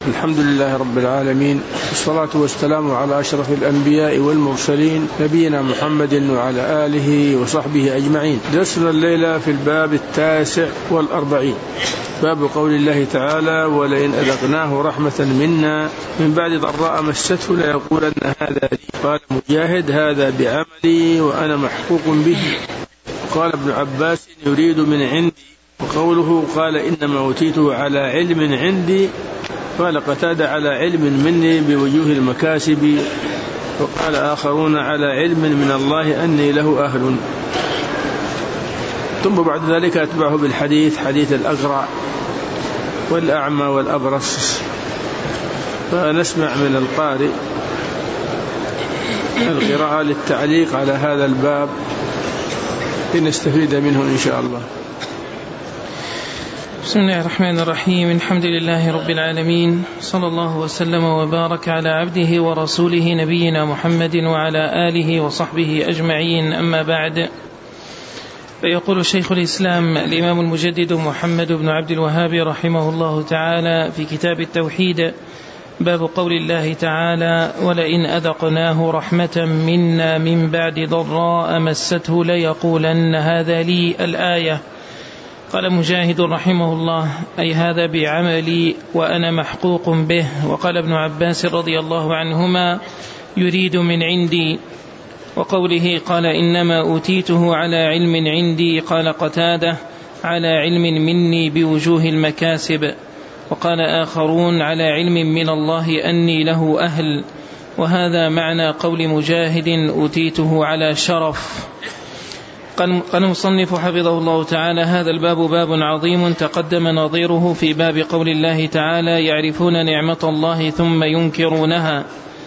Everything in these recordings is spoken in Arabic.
الحمد لله رب العالمين، والصلاة والسلام على أشرف الأنبياء والمرسلين نبينا محمد وعلى آله وصحبه أجمعين. درسنا الليلة في الباب 49، باب قول الله تعالى: ولئن أذقناه رحمة منا من بعد ضراء مسته ليقولن هذا لي. قال مجاهد: هذا بعملي وأنا محقوق به. قال ابن عباس: يريد من عندي. وقوله قال إنما أوتيته على علم عندي، قال قتادة: على علم مني بوجوه المكاسب. وقال آخرون: على علم من الله أني له أهل. ثم بعد ذلك أتبعه بالحديث، حديث الأقرع والأعمى والأبرص. فنسمع من القارئ القراءة للتعليق على هذا الباب لنستفيد منه إن شاء الله. بسم الله الرحمن الرحيم. الحمد لله رب العالمين، صلى الله وسلم وبارك على عبده ورسوله نبينا محمد وعلى آله وصحبه أجمعين. أما بعد، فيقول شيخ الإسلام الإمام المجدد محمد بن عبد الوهاب رحمه الله تعالى في كتاب التوحيد: باب قول الله تعالى: ولئن أذقناه رحمة منا من بعد ضراء مسته ليقولن هذا لي. الآية. قال مجاهد رحمه الله: أي هذا بعملي وأنا محقوق به. وقال ابن عباس رضي الله عنهما: يريد من عندي. وقوله قال إنما أوتيته على علم عندي، قال قتادة: على علم مني بوجوه المكاسب. وقال آخرون: على علم من الله أني له أهل. وهذا معنى قول مجاهد: أوتيته على شرف. قال المصنف حفظه الله تعالى: هذا الباب باب عظيم تقدم نظيره في باب قول الله تعالى: يعرفون نعمة الله ثم ينكرونها.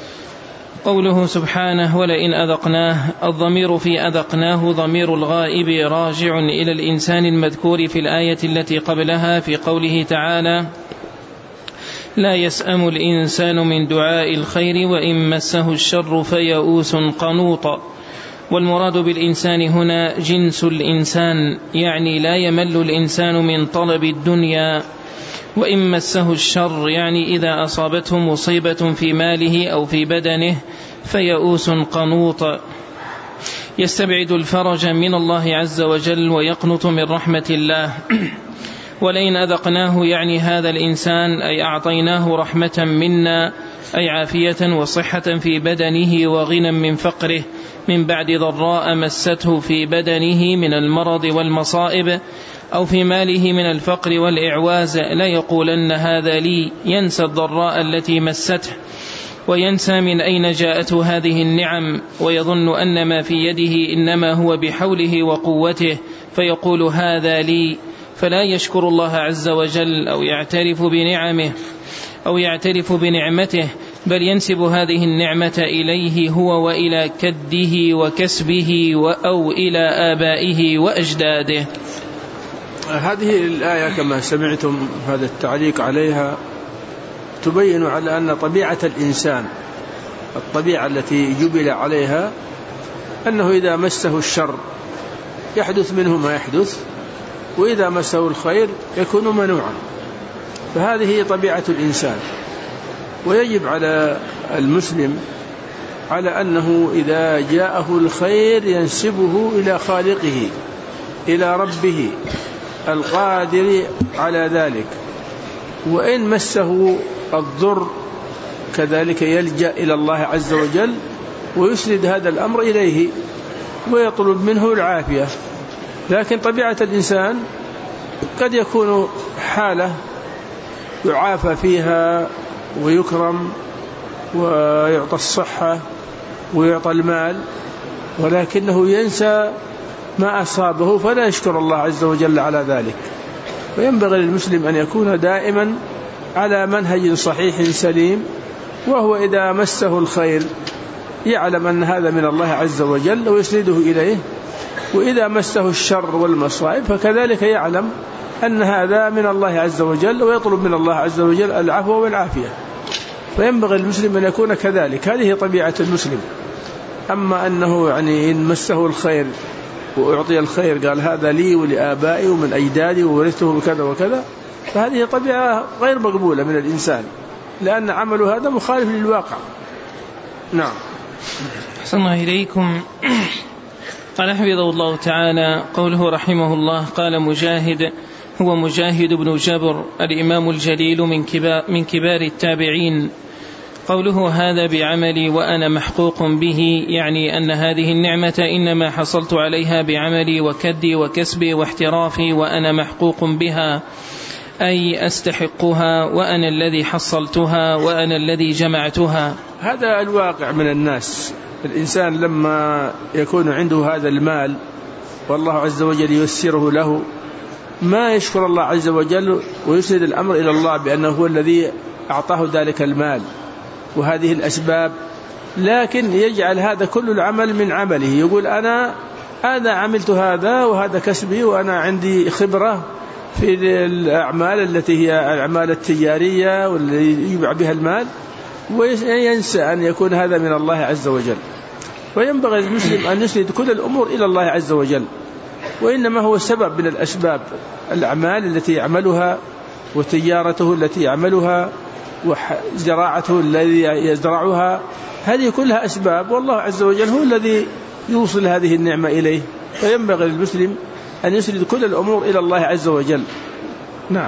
قوله سبحانه: ولئن أذقناه، الضمير في أذقناه ضمير الغائب راجع إلى الإنسان المذكور في الآية التي قبلها في قوله تعالى: لا يسأم الإنسان من دعاء الخير وإن مسه الشر فيئوس قنوط. والمراد بالإنسان هنا جنس الإنسان، يعني لا يمل الإنسان من طلب الدنيا. وإن مسه الشر، يعني إذا أصابته مصيبة في ماله أو في بدنه فيئوس قنوط، يستبعد الفرج من الله عز وجل ويقنط من رحمة الله. ولئن أذقناه، يعني هذا الإنسان، أي أعطيناه رحمة منا، أي عافية وصحة في بدنه وغنى من فقره، من بعد ضراء مسته في بدنه من المرض والمصائب، أو في ماله من الفقر والإعواز، لا يقولن هذا لي. ينسى الضراء التي مسته، وينسى من أين جاءته هذه النعم، ويظن أن ما في يده إنما هو بحوله وقوته، فيقول هذا لي، فلا يشكر الله عز وجل أو يعترف بنعمته، بل ينسب هذه النعمة إليه هو وإلى كده وكسبه أو إلى آبائه وأجداده. هذه الآية كما سمعتم هذا التعليق عليها تبين على أن طبيعة الإنسان، الطبيعة التي جبل عليها، أنه إذا مسه الشر يحدث منه ما يحدث، وإذا مسه الخير يكون منوعا. فهذه طبيعة الإنسان، ويجب على المسلم على أنه إذا جاءه الخير ينسبه إلى خالقه، إلى ربه القادر على ذلك. وإن مسه الضر كذلك يلجأ إلى الله عز وجل ويسند هذا الأمر إليه ويطلب منه العافية. لكن طبيعة الإنسان قد يكون حالة يعافى فيها ويكرم ويعطى الصحة ويعطى المال، ولكنه ينسى ما أصابه فلا يشكر الله عز وجل على ذلك. وينبغي للمسلم أن يكون دائما على منهج صحيح سليم، وهو إذا مسه الخير يعلم أن هذا من الله عز وجل ويسنده إليه، وإذا مسه الشر والمصائب فكذلك يعلم أن هذا من الله عز وجل ويطلب من الله عز وجل العفو والعافية. فينبغي المسلم أن يكون كذلك، هذه طبيعة المسلم. أما أنه يعني إن مسه الخير وأعطي الخير قال هذا لي ولآبائي ومن أجدادي وورثته بكذا وكذا، فهذه طبيعة غير مقبولة من الإنسان. لأن عمله هذا مخالف للواقع. نعم. أحسن الله إليكم. قال حفظه الله تعالى قوله رحمه الله قال مجاهد هو مجاهد بن جبر الإمام الجليل من كبار التابعين. قوله هذا بعملي وأنا محقوق به يعني أن هذه النعمة إنما حصلت عليها بعملي وكدي وكسبي واحترافي وأنا محقوق بها، أي أستحقها وأنا الذي حصلتها وأنا الذي جمعتها. هذا الواقع من الناس. الإنسان لما يكون عنده هذا المال والله عز وجل ييسره له ما يشكر الله عز وجل ويسند الأمر إلى الله بأنه هو الذي أعطاه ذلك المال وهذه الأسباب، لكن يجعل هذا كل العمل من عمله. يقول أنا عملت هذا وهذا كسبي وأنا عندي خبرة في الأعمال التي هي الأعمال التجارية والتي يباع بها المال، وينسى أن يكون هذا من الله عز وجل. وينبغي المسلم أن يسند كل الأمور إلى الله عز وجل، وإنما هو سبب من الأسباب. الأعمال التي يعملها وتجارته التي يعملها وزراعته الذي يزرعها هذه كلها أسباب، والله عز وجل هو الذي يوصل هذه النعمة إليه. فينبغي للمسلم أن يسند كل الأمور إلى الله عز وجل. نعم.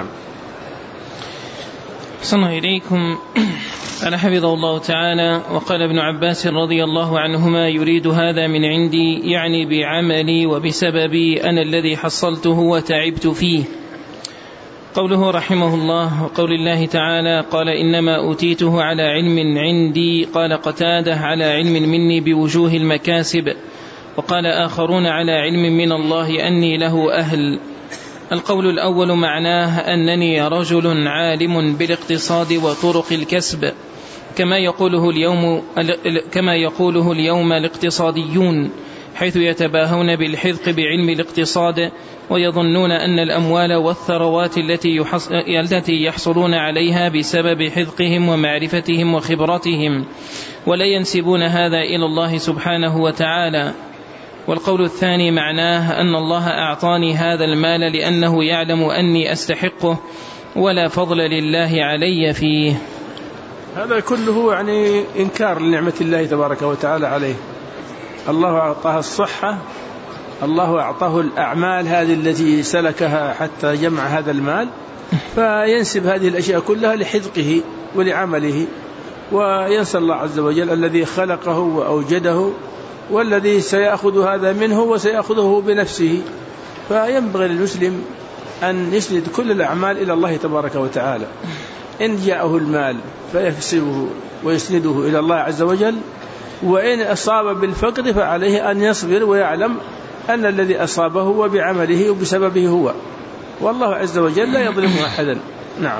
أحسن الله إليكم. قال حفظه الله تعالى وقال ابن عباس رضي الله عنهما يريد هذا من عندي يعني بعملي وبسببي أنا الذي حصلته وتعبت فيه. قوله رحمه الله وقول الله تعالى قال إنما أوتيته على علم عندي، قال قتادة على علم مني بوجوه المكاسب، وقال آخرون على علم من الله أني له أهل. القول الأول معناه أنني رجل عالم بالاقتصاد وطرق الكسب كما يقوله اليوم الاقتصاديون، حيث يتباهون بالحذق بعلم الاقتصاد ويظنون أن الأموال والثروات التي يحصلون عليها بسبب حذقهم ومعرفتهم وخبرتهم، ولا ينسبون هذا إلى الله سبحانه وتعالى. والقول الثاني معناه أن الله أعطاني هذا المال لأنه يعلم أني أستحقه ولا فضل لله علي فيه. هذا كله يعني إنكار لنعمة الله تبارك وتعالى عليه. الله أعطاه الصحة، الله أعطاه الأعمال هذه التي سلكها حتى جمع هذا المال، فينسب هذه الأشياء كلها لحذقه ولعمله، وينسى الله عز وجل الذي خلقه وأوجده والذي سيأخذ هذا منه وسيأخذه بنفسه. فينبغي للمسلم أن يسند كل الأعمال إلى الله تبارك وتعالى. إن جاءه المال فيحسبه ويسنده إلى الله عز وجل، وإن أصاب بالفقر فعليه أن يصبر ويعلم أن الذي أصابه هو بعمله وبسببه هو، والله عز وجل لا يظلم أحدا. نعم.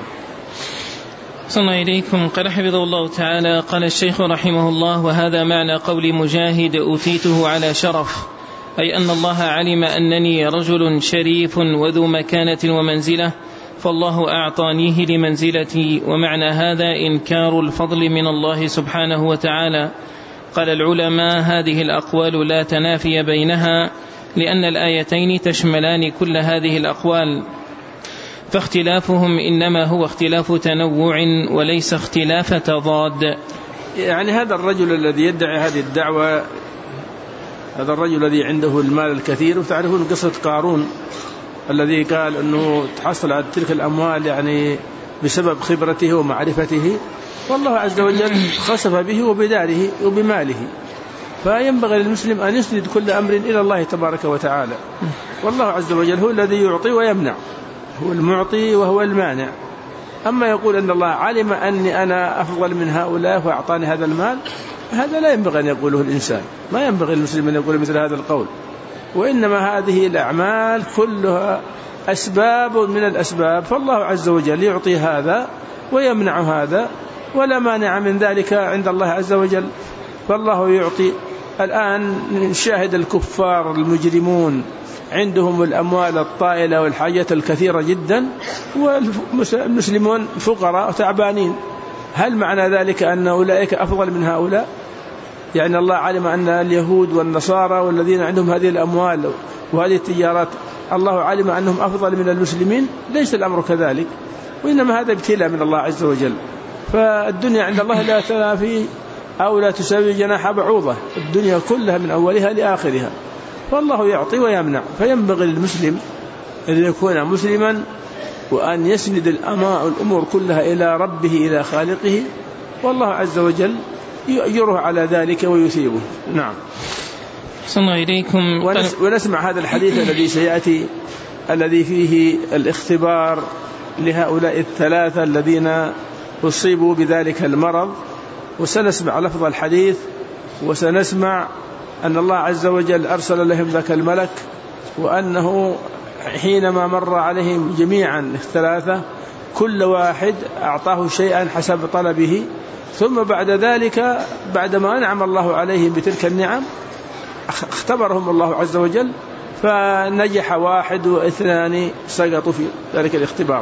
صلى الله إليكم. قال حفظه الله تعالى قال الشيخ رحمه الله وهذا معنى قول مجاهد أوتيته على شرف، أي أن الله علم أنني رجل شريف وذو مكانة ومنزلة فالله أعطانيه لمنزلتي، ومعنى هذا إنكار الفضل من الله سبحانه وتعالى. قال العلماء هذه الأقوال لا تنافي بينها لأن الآيتين تشملان كل هذه الأقوال، فاختلافهم إنما هو اختلاف تنوع وليس اختلاف تضاد. يعني هذا الرجل الذي يدعي هذه الدعوة، هذا الرجل الذي عنده المال الكثير، وتعرفون قصة قارون الذي قال أنه تحصل على تلك الأموال يعني بسبب خبرته ومعرفته، والله عز وجل خسف به وبداره وبماله. فينبغي للمسلم أن يسند كل أمر إلى الله تبارك وتعالى، والله عز وجل هو الذي يعطي ويمنع، هو المعطي وهو المانع. أما يقول أن الله علم أني أنا أفضل من هؤلاء فأعطاني هذا المال، هذا لا ينبغي أن يقوله الإنسان، ما ينبغي المسلم أن يقول مثل هذا القول. وإنما هذه الأعمال كلها أسباب من الأسباب، فالله عز وجل يعطي هذا ويمنع هذا، ولا مانع من ذلك عند الله عز وجل، فالله يعطي. الآن نشاهد الكفار المجرمون عندهم الأموال الطائلة والحاجات الكثيرة جدا، والمسلمون فقراء تعبانين. هل معنى ذلك أن أولئك أفضل من هؤلاء؟ يعني الله علم أن اليهود والنصارى والذين عندهم هذه الأموال وهذه التجارات الله علم أنهم أفضل من المسلمين؟ ليس الأمر كذلك، وإنما هذا ابتلاء من الله عز وجل. فالدنيا عند الله لا تنافي أو لا تساوي جناح بعوضة، الدنيا كلها من أولها لآخرها، فالله يعطي ويمنع. فينبغي للمسلم أن يكون مسلما وأن يسند الأمور كلها إلى ربه إلى خالقه، والله عز وجل يؤجره على ذلك ويثيبه. نعم. صلى الله إليكم. ونسمع هذا الحديث الذي سيأتي الذي فيه الاختبار لهؤلاء الثلاثة الذين أصيبوا بذلك المرض، وسنسمع لفظ الحديث، وسنسمع أن الله عز وجل أرسل لهم ذاك الملك، وأنه حينما مر عليهم جميعا الثلاثة كل واحد أعطاه شيئا حسب طلبه، ثم بعد ذلك بعدما أنعم الله عليهم بتلك النعم اختبرهم الله عز وجل، فنجح واحد واثنان سقطوا في ذلك الاختبار.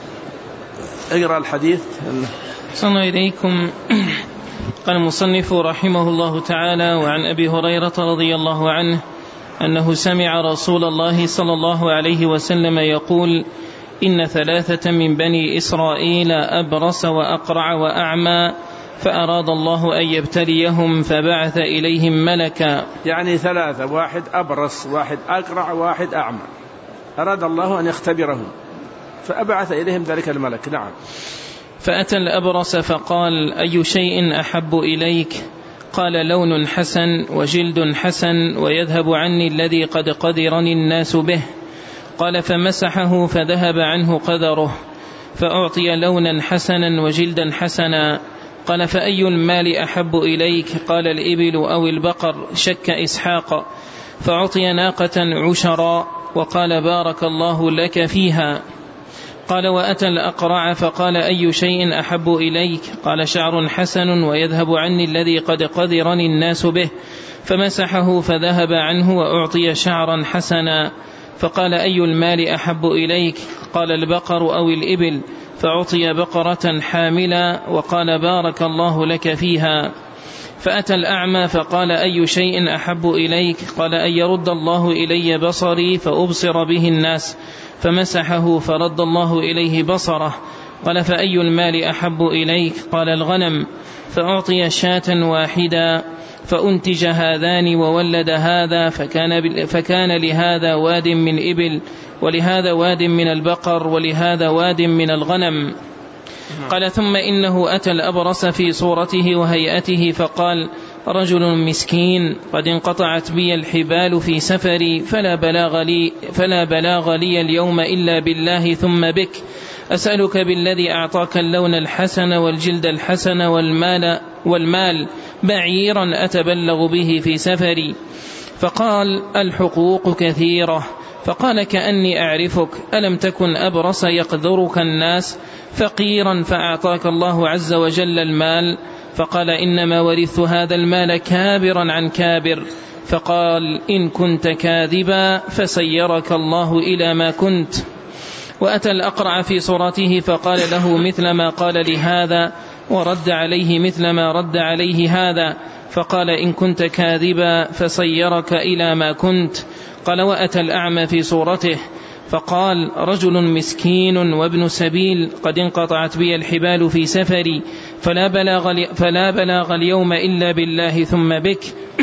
اقرأ الحديث. صلى الله إليكم. قال المصنف رحمه الله تعالى: وعن أبي هريرة رضي الله عنه أنه سمع رسول الله صلى الله عليه وسلم يقول: إن ثلاثة من بني إسرائيل أبرص وأقرع وأعمى، فأراد الله أن يبتليهم فبعث إليهم ملكا. يعني ثلاثة، واحد أبرص، واحد أقرع، واحد أعمى، أراد الله أن يختبرهم فأبعث إليهم ذلك الملك. نعم. فأتى الأبرص فقال: أي شيء أحب إليك؟ قال: لون حسن وجلد حسن ويذهب عني الذي قد قدرني الناس به. قال: فمسحه فذهب عنه قدره، فأعطي لونا حسنا وجلدا حسنا. قال: فأي المال أحب إليك؟ قال: الإبل أو البقر، شك إسحاق. فأعطي ناقة عشرا، وقال: بارك الله لك فيها. قال: وأتى الأقرع فقال: أي شيء أحب إليك؟ قال: شعر حسن ويذهب عني الذي قد قدرني الناس به. فمسحه فذهب عنه وأعطي شعرا حسنا. فقال: أي المال أحب إليك؟ قال: البقر أو الإبل. فأعطي بقرة حاملا، وقال: بارك الله لك فيها. فأتى الأعمى فقال: أي شيء أحب إليك؟ قال: أن يرد الله إلي بصري فأبصر به الناس. فمسحه فرد الله إليه بصره. قال: فأي المال أحب إليك؟ قال: الغنم. فأعطي شاة واحدا، فأنتج هذان وولد هذا، فكان لهذا واد من إبل، ولهذا واد من البقر، ولهذا واد من الغنم. قال: ثم إنه أتى الأبرص في صورته وهيئته فقال: رجل مسكين قد انقطعت بي الحبال في سفري، فلا بلاغ لي اليوم إلا بالله ثم بك، أسألك بالذي أعطاك اللون الحسن والجلد الحسن والمال بعيرا أتبلغ به في سفري. فقال: الحقوق كثيرة. فقال: كأني أعرفك، ألم تكن أبرص يقذرك الناس فقيرا فأعطاك الله عز وجل المال؟ فقال: إنما ورثت هذا المال كابرا عن كابر. فقال: إن كنت كاذبا فسيرك الله إلى ما كنت. وأتى الأقرع في صورته فقال له مثل ما قال لهذا، ورد عليه مثل ما رد عليه هذا. فقال: إن كنت كاذبا فسيرك إلى ما كنت. قال: وأتى الأعمى في صورته فقال: رجل مسكين وابن سبيل قد انقطعت بي الحبال في سفري، فلا بلاغ اليوم إلا بالله ثم بك،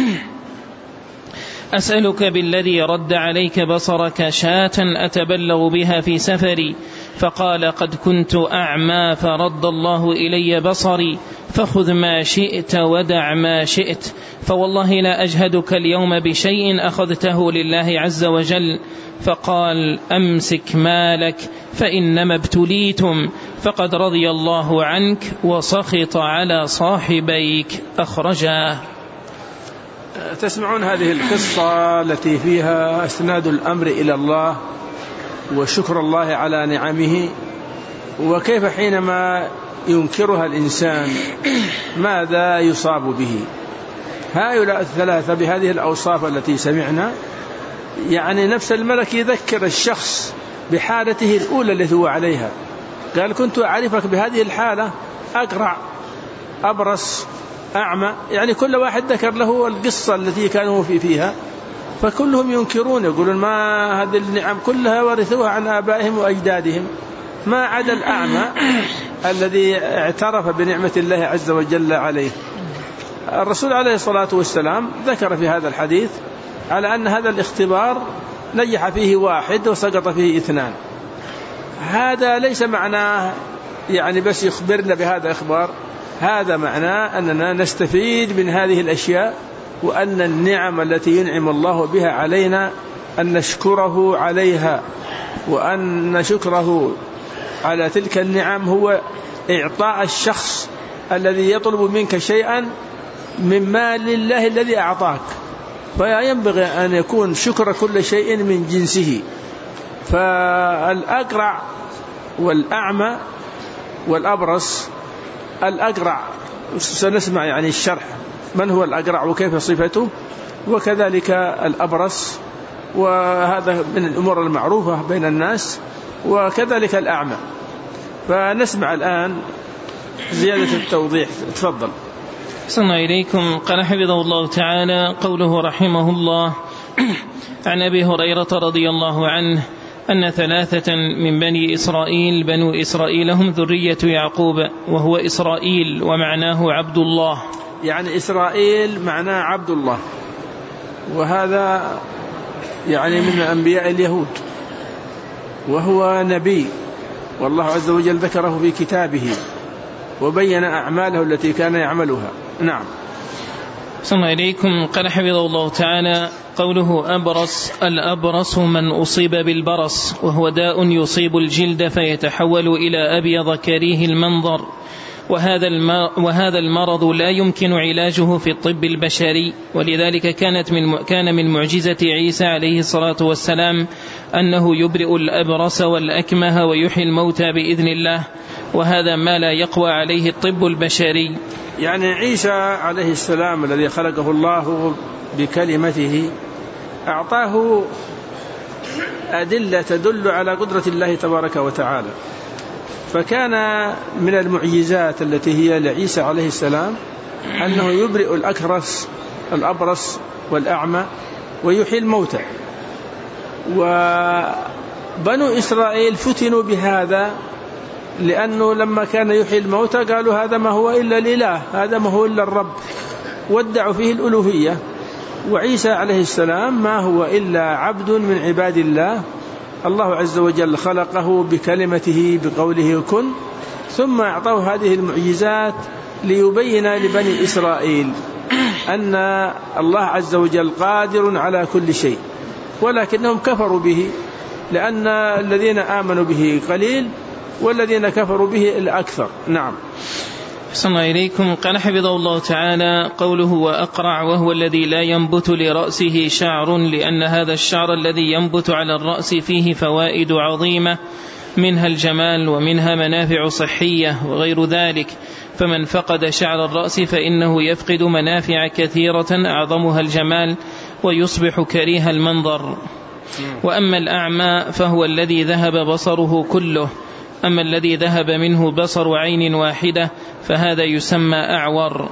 أسألك بالذي رد عليك بصرك شاة أتبلغ بها في سفري. فقال: قد كنت أعمى فرد الله إلي بصري، فخذ ما شئت ودع ما شئت، فوالله لا أجهدك اليوم بشيء أخذته لله عز وجل. فقال: أمسك مالك فإنما ابتليتم، فقد رضي الله عنك وسخط على صاحبيك. أخرجاه. تسمعون هذه القصة التي فيها اسناد الأمر إلى الله وشكر الله على نعمه، وكيف حينما ينكرها الإنسان ماذا يصاب به. هؤلاء الثلاثة بهذه الأوصاف التي سمعنا، يعني نفس الملك يذكر الشخص بحالته الأولى التي هو عليها. قال: كنت أعرفك بهذه الحالة، أقرع، أبرص، أعمى، يعني كل واحد ذكر له القصة التي كانوا فيها، فكلهم ينكرون، يقولون ما هذه النعم كلها ورثوها عن آبائهم وأجدادهم، ما عدا الأعمى الذي اعترف بنعمة الله عز وجل عليه. الرسول عليه الصلاة والسلام ذكر في هذا الحديث على أن هذا الاختبار نجح فيه 1 وسقط فيه 2. هذا ليس معناه يعني بس يخبرنا بهذا إخبار، هذا معناه أننا نستفيد من هذه الأشياء، وأن النعم التي ينعم الله بها علينا أن نشكره عليها، وأن شكره على تلك النعم هو إعطاء الشخص الذي يطلب منك شيئا من مال الله الذي أعطاك، فينبغي أن يكون شكر كل شيء من جنسه. فالأقرع والأعمى والأبرص، الأقرع سنسمع يعني الشرح من هو الأقرع وكيف صفته، وكذلك الأبرص، وهذا من الأمور المعروفة بين الناس، وكذلك الأعمى. فنسمع الآن زيادة التوضيح. تفضل. صلى إليكم. قال حفظه الله تعالى قوله رحمه الله: عن أبي هريرة رضي الله عنه أن 3 من بني إسرائيل بنو إسرائيل هم ذرية يعقوب، وهو إسرائيل ومعناه عبد الله. يعني إسرائيل معناه عبد الله، وهذا يعني من أنبياء اليهود، وهو نبي، والله عز وجل ذكره في كتابه وبين أعماله التي كان يعملها. نعم. صلى إليكم. قال حفظه الله تعالى قوله أبرص: الأبرص من أصيب بالبرص، وهو داء يصيب الجلد فيتحول إلى أبيض كريه المنظر، وهذا المرض لا يمكن علاجه في الطب البشري، ولذلك كان من معجزة عيسى عليه الصلاة والسلام أنه يبرئ الأبرص والأكمه ويحيي الموتى بإذن الله، وهذا ما لا يقوى عليه الطب البشري. يعني عيسى عليه السلام الذي خلقه الله بكلمته أعطاه أدلة تدل على قدرة الله تبارك وتعالى، فكان من المعجزات التي هي لعيسى عليه السلام أنه يبرئ الأبرص والأعمى ويحيي الموتى. وبنو إسرائيل فتنوا بهذا، لأنه لما كان يحيي الموتى قالوا هذا ما هو إلا الإله، هذا ما هو إلا الرب، وادعوا فيه الألوهية. وعيسى عليه السلام ما هو إلا عبد من عباد الله، الله عز وجل خلقه بكلمته بقوله كن، ثم أعطاه هذه المعجزات ليبين لبني إسرائيل أن الله عز وجل قادر على كل شيء، ولكنهم كفروا به، لأن الذين آمنوا به قليل والذين كفروا به الأكثر. نعم. صلى إليكم. قال حفظه الله تعالى قوله وأقرع، وهو الذي لا ينبت لرأسه شعر، لأن هذا الشعر الذي ينبت على الرأس فيه فوائد عظيمة، منها الجمال ومنها منافع صحية وغير ذلك، فمن فقد شعر الرأس فإنه يفقد منافع كثيرة أعظمها الجمال، ويصبح كريه المنظر. وأما الأعمى فهو الذي ذهب بصره كله، أما الذي ذهب منه بصر عين واحدة فهذا يسمى أعور.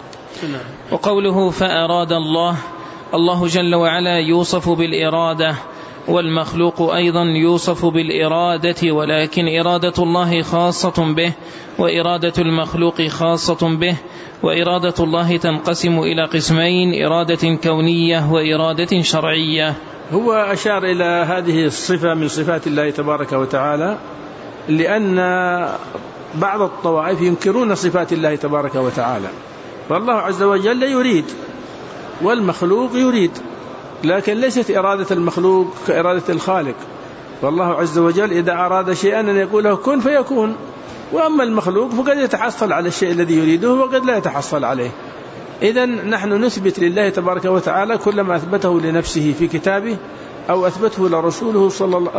وقوله فأراد الله جل وعلا يوصف بالإرادة، والمخلوق أيضا يوصف بالإرادة، ولكن إرادة الله خاصة به، وإرادة المخلوق خاصة به. وإرادة الله تنقسم إلى قسمين: إرادة كونية وإرادة شرعية. هو أشار إلى هذه الصفة من صفات الله تبارك وتعالى، لأن بعض الطوائف ينكرون صفات الله تبارك وتعالى، فالله عز وجل يريد والمخلوق يريد، لكن ليست إرادة المخلوق كإرادة الخالق، والله عز وجل إذا أراد شيئا أن يقول له كن فيكون، وأما المخلوق فقد يتحصل على الشيء الذي يريده وقد لا يتحصل عليه. إذن نحن نثبت لله تبارك وتعالى كل ما أثبته لنفسه في كتابه أو أثبته له رسوله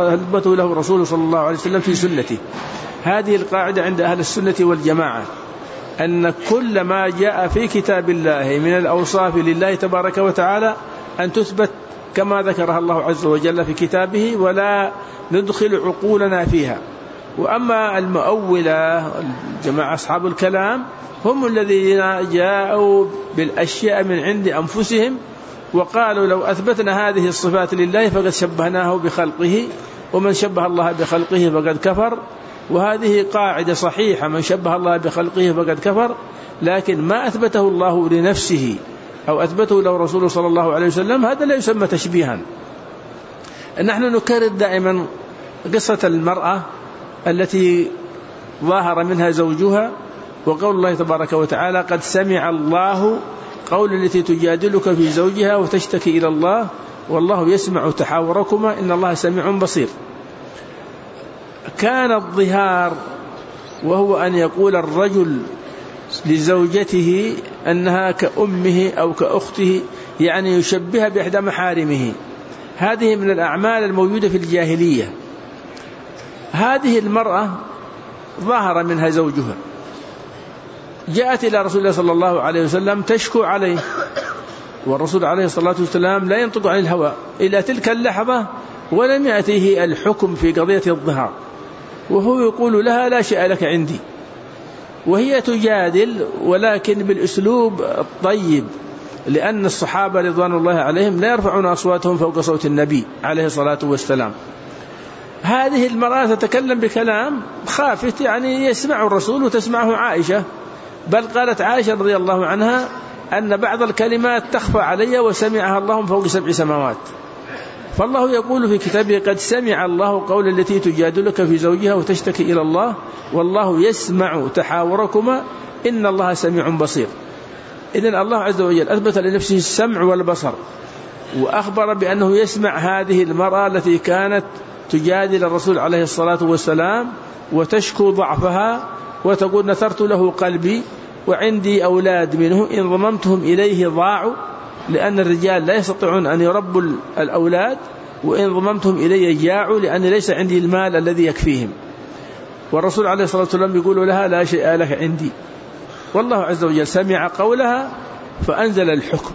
صلى الله عليه وسلم في سنته. هذه القاعدة عند أهل السنة والجماعة، أن كل ما جاء في كتاب الله من الأوصاف لله تبارك وتعالى أن تثبت كما ذكرها الله عز وجل في كتابه، ولا ندخل عقولنا فيها. وأما المؤولة الجماعة أصحاب الكلام هم الذين جاءوا بالأشياء من عند أنفسهم وقالوا لو أثبتنا هذه الصفات لله فقد شبهناه بخلقه، ومن شبه الله بخلقه فقد كفر، وهذه قاعدة صحيحة: من شبه الله بخلقه فقد كفر، لكن ما أثبته الله لنفسه أو أثبته له رسوله صلى الله عليه وسلم هذا لا يسمى تشبيها. نحن نكرر دائما قصة المرأة التي ظاهر منها زوجها، وقول الله تبارك وتعالى: قد سمع الله قول التي تجادلك في زوجها وتشتكي إلى الله والله يسمع تحاوركما إن الله سميع بصير. كان الظهار وهو أن يقول الرجل لزوجته أنها كأمه أو كأخته، يعني يشبهها بإحدى محارمه. هذه من الأعمال الموجودة في الجاهلية. هذه المرأة ظهر منها زوجها، جاءت إلى رسول الله صلى الله عليه وسلم تشكو عليه، والرسول عليه الصلاة والسلام لا ينطق عن الهوى إلى تلك اللحظة، ولم يأتيه الحكم في قضية الظهار، وهو يقول لها: لا شيء لك عندي. وهي تجادل ولكن بالأسلوب الطيب، لأن الصحابة رضوان الله عليهم لا يرفعون أصواتهم فوق صوت النبي عليه الصلاة والسلام. هذه المرأة تتكلم بكلام خافت، يعني يسمع الرسول وتسمعه عائشة، بل قالت عائشة رضي الله عنها أن بعض الكلمات تخفى علي وسمعها الله فوق 7 سماوات. فالله يقول في كتابه: قد سمع الله قول التي تجادلك في زوجها وتشتكي إلى الله والله يسمع تحاوركما إن الله سميع بصير. إذن الله عز وجل أثبت لنفسه السمع والبصر، وأخبر بأنه يسمع هذه المرأة التي كانت تجادل الرسول عليه الصلاة والسلام وتشكو ضعفها وتقول: نثرت له قلبي وعندي أولاد منه إن ضممتهم إليه ضاعوا، لأن الرجال لا يستطيعون أن يربوا الأولاد، وإن ضممتهم إلي جاعوا لأن ليس عندي المال الذي يكفيهم. والرسول عليه الصلاة والسلام يقول لها: لا شيء لك عندي. والله عز وجل سمع قولها فأنزل الحكم.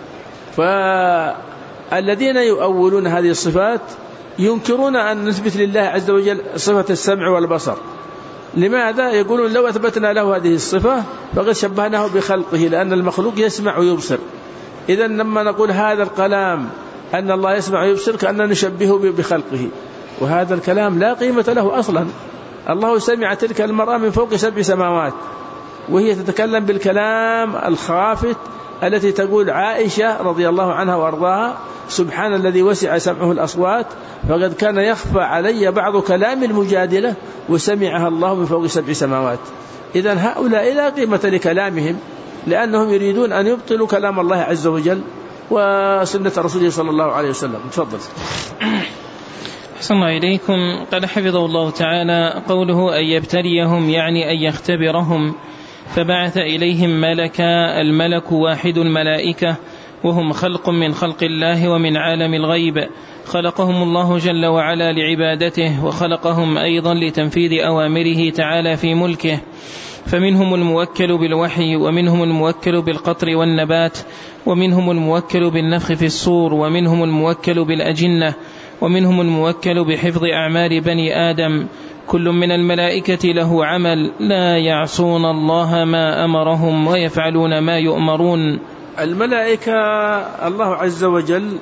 فالذين يؤولون هذه الصفات ينكرون أن نثبت لله عز وجل صفة السمع والبصر. لماذا؟ يقولون: لو أثبتنا له هذه الصفة فقد شبهناه بخلقه، لأن المخلوق يسمع ويبصر. إذن لما نقول هذا الكلام أن الله يسمع ويبصر كأننا نشبهه بخلقه، وهذا الكلام لا قيمة له أصلا. الله سمع تلك المرأة من فوق 7 سماوات وهي تتكلم بالكلام الخافت التي تقول عائشة رضي الله عنها وأرضاها: سبحان الذي وسع سمعه الأصوات فقد كان يخفى علي بعض كلام المجادلة وسمعها الله من فوق 7 سماوات. إذن هؤلاء لا قيمة لكلامهم، لأنهم يريدون أن يبطلوا كلام الله عز وجل وسنة رسوله صلى الله عليه وسلم. تفضل. أحسن الله إليكم. قال حفظه الله تعالى: قوله أن يبتليهم يعني أن يختبرهم، فبعث إليهم ملكا. الملك واحد الملائكة، وهم خلق من خلق الله ومن عالم الغيب، خلقهم الله جل وعلا لعبادته، وخلقهم أيضا لتنفيذ أوامره تعالى في ملكه. فمنهم الموكل بالوحي، ومنهم الموكل بالقطر والنبات، ومنهم الموكل بالنفخ في الصور، ومنهم الموكل بالأجنة، ومنهم الموكل بحفظ أعمال بني آدم. كل من الملائكة له عمل، لا يعصون الله ما أمرهم ويفعلون ما يؤمرون. الملائكة الله عز وجل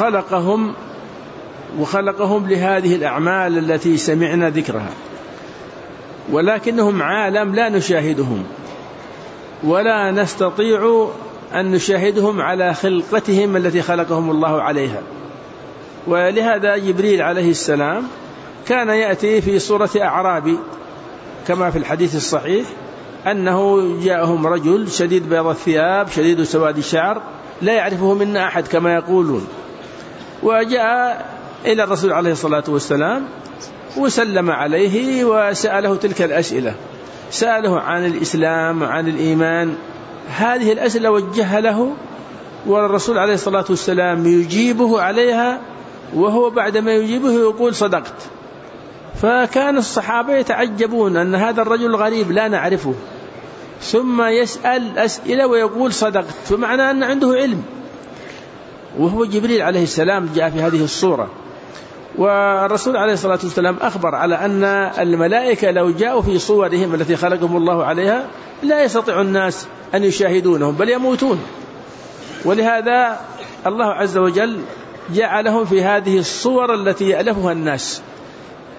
خلقهم لهذه الأعمال التي سمعنا ذكرها، ولكنهم عالم لا نشاهدهم ولا نستطيع أن نشاهدهم على خلقتهم التي خلقهم الله عليها. ولهذا جبريل عليه السلام كان يأتي في صورة أعرابي، كما في الحديث الصحيح أنه جاءهم رجل شديد بياض الثياب شديد سواد الشعر لا يعرفه منا أحد كما يقولون، وجاء إلى الرسول عليه الصلاة والسلام وسلم عليه وسأله تلك الأسئلة، سأله عن الإسلام وعن الإيمان. هذه الأسئلة وجهها له، والرسول عليه الصلاة والسلام يجيبه عليها، وهو بعدما يجيبه يقول: صدقت. فكان الصحابة يتعجبون أن هذا الرجل غريب لا نعرفه، ثم يسأل أسئلة ويقول: صدقت، فمعنى أن عنده علم. وهو جبريل عليه السلام جاء في هذه الصورة. والرسول عليه الصلاة والسلام أخبر على أن الملائكة لو جاءوا في صورهم التي خلقهم الله عليها لا يستطيع الناس أن يشاهدونهم بل يموتون. ولهذا الله عز وجل جعلهم في هذه الصور التي يألفها الناس.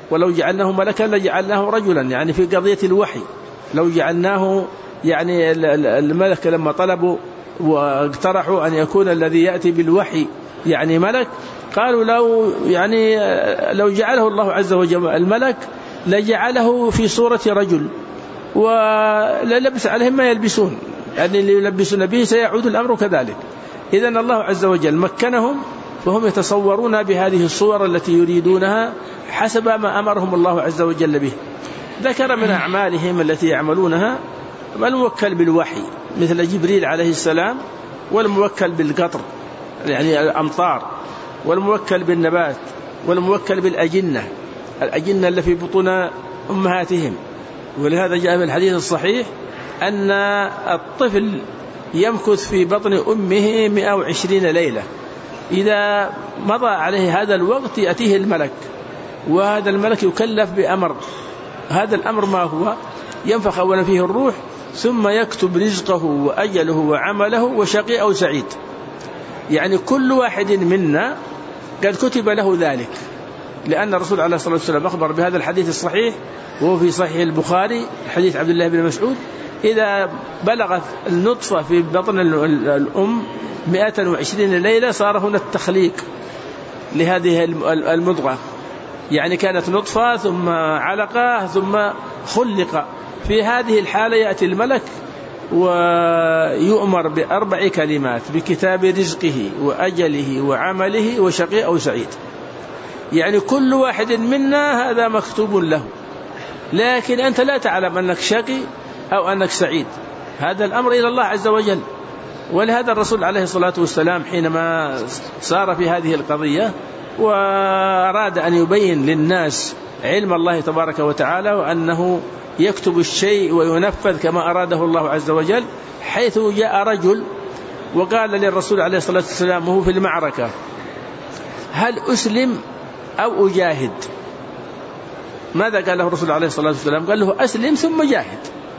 ولو جعلناه ملكا لجعلناه رجلا، يعني في قضية الوحي لو جعلناه، يعني الملك لما طلبوا واقترحوا أن يكون الذي يأتي بالوحي يعني ملك، قالوا لو جعله الله عز وجل الملك لجعله في صورة رجل وللبس عليهم ما يلبسون، يعني اللي يلبسون به سيعود الأمر كذلك. إذن الله عز وجل مكنهم فهم يتصورون بهذه الصور التي يريدونها حسب ما أمرهم الله عز وجل به. ذكر من أعمالهم التي يعملونها الموكل بالوحي مثل جبريل عليه السلام، والموكل بالقطر يعني الأمطار، والموكل بالنبات، والموكل بالأجنة اللي في بطون أمهاتهم. ولهذا جاء في الحديث الصحيح أن الطفل يمكث في بطن أمه 120 ليلة، إذا مضى عليه هذا الوقت يأتيه الملك، وهذا الملك يكلف بأمر. هذا الأمر ما هو؟ ينفخ أولا فيه الروح، ثم يكتب رزقه وأجله وعمله وشقي أو سعيد. يعني كل واحد منا قد كتب له ذلك، لأن الرسول عليه الصلاة والسلام أخبر بهذا الحديث الصحيح وهو في صحيح البخاري حديث عبد الله بن مسعود: إذا بلغت النطفة في بطن الأم 120 ليلة صار هنا التخليق لهذه المضغة، يعني كانت نطفة ثم علقة ثم خلق. في هذه الحالة يأتي الملك ويؤمر ب4 كلمات: بكتاب رزقه وأجله وعمله وشقي أو سعيد. يعني كل واحد منا هذا مكتوب له، لكن أنت لا تعلم أنك شقي أو أنك سعيد، هذا الأمر إلى الله عز وجل. ولهذا الرسول عليه الصلاة والسلام حينما صار في هذه القضية وأراد أن يبين للناس علم الله تبارك وتعالى، وأنه يكتب الشيء وينفذ كما أراده الله عز وجل، حيث جاء رجل وقال للرسول عليه الصلاة والسلام وهو في المعركة: هل أسلم أو أجاهد؟ ماذا قال له الرسول عليه الصلاة والسلام؟ قال له: أسلم ثم جاهد.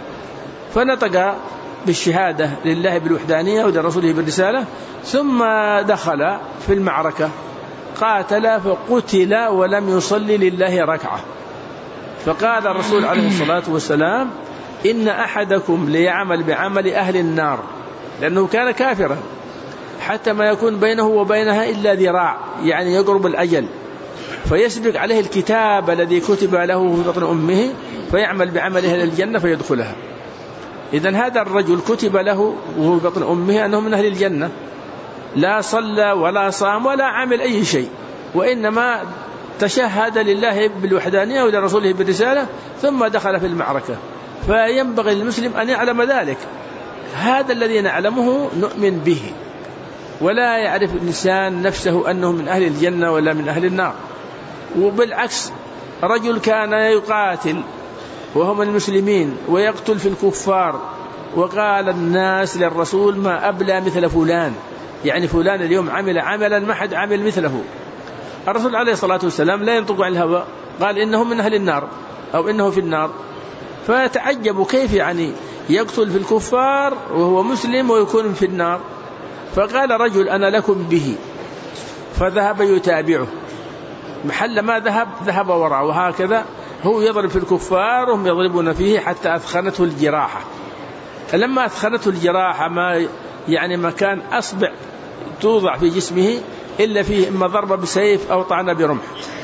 فنطق بالشهادة لله بالوحدانية ولرسوله بالرسالة، ثم دخل في المعركة قاتل فقتل ولم يصلي لله ركعة. فقال الرسول عليه الصلاة والسلام: إن أحدكم ليعمل بعمل أهل النار، لأنه كان كافرا، حتى ما يكون بينه وبينها إلا ذراع، يعني يقرب الأجل، فيسبق عليه الكتاب الذي كتب له في بطن أمه فيعمل بعمل أهل الجنة فيدخلها. إذن هذا الرجل كتب له وهو في بطن أمه أنه من أهل الجنة، لا صلى ولا صام ولا عمل أي شيء، وإنما تشهد لله بالوحدانية ولرسوله بالرسالة ثم دخل في المعركة. فينبغي للمسلم أن يعلم ذلك. هذا الذي نعلمه نؤمن به، ولا يعرف الإنسان نفسه أنه من أهل الجنة ولا من أهل النار. وبالعكس، رجل كان يقاتل وهم المسلمين ويقتل في الكفار، وقال الناس للرسول: ما أبلى مثل فلان، يعني فلان اليوم عمل عملا ما حد عمل مثله. الرسول عليه الصلاة والسلام لا ينطق عن الهوى، قال إنه من أهل النار أو إنه في النار. فتعجبوا كيف يعني يقتل في الكفار وهو مسلم ويكون في النار. فقال رجل: أنا لكم به. فذهب يتابعه، محل ما ذهب وراءه، وهكذا هو يضرب في الكفار وهم يضربون فيه حتى أثخنته الجراحة. فلما أثخنته الجراحة ما كان أصبع توضع في جسمه إلا فيه إما ضرب بسيف أو طعن برمح،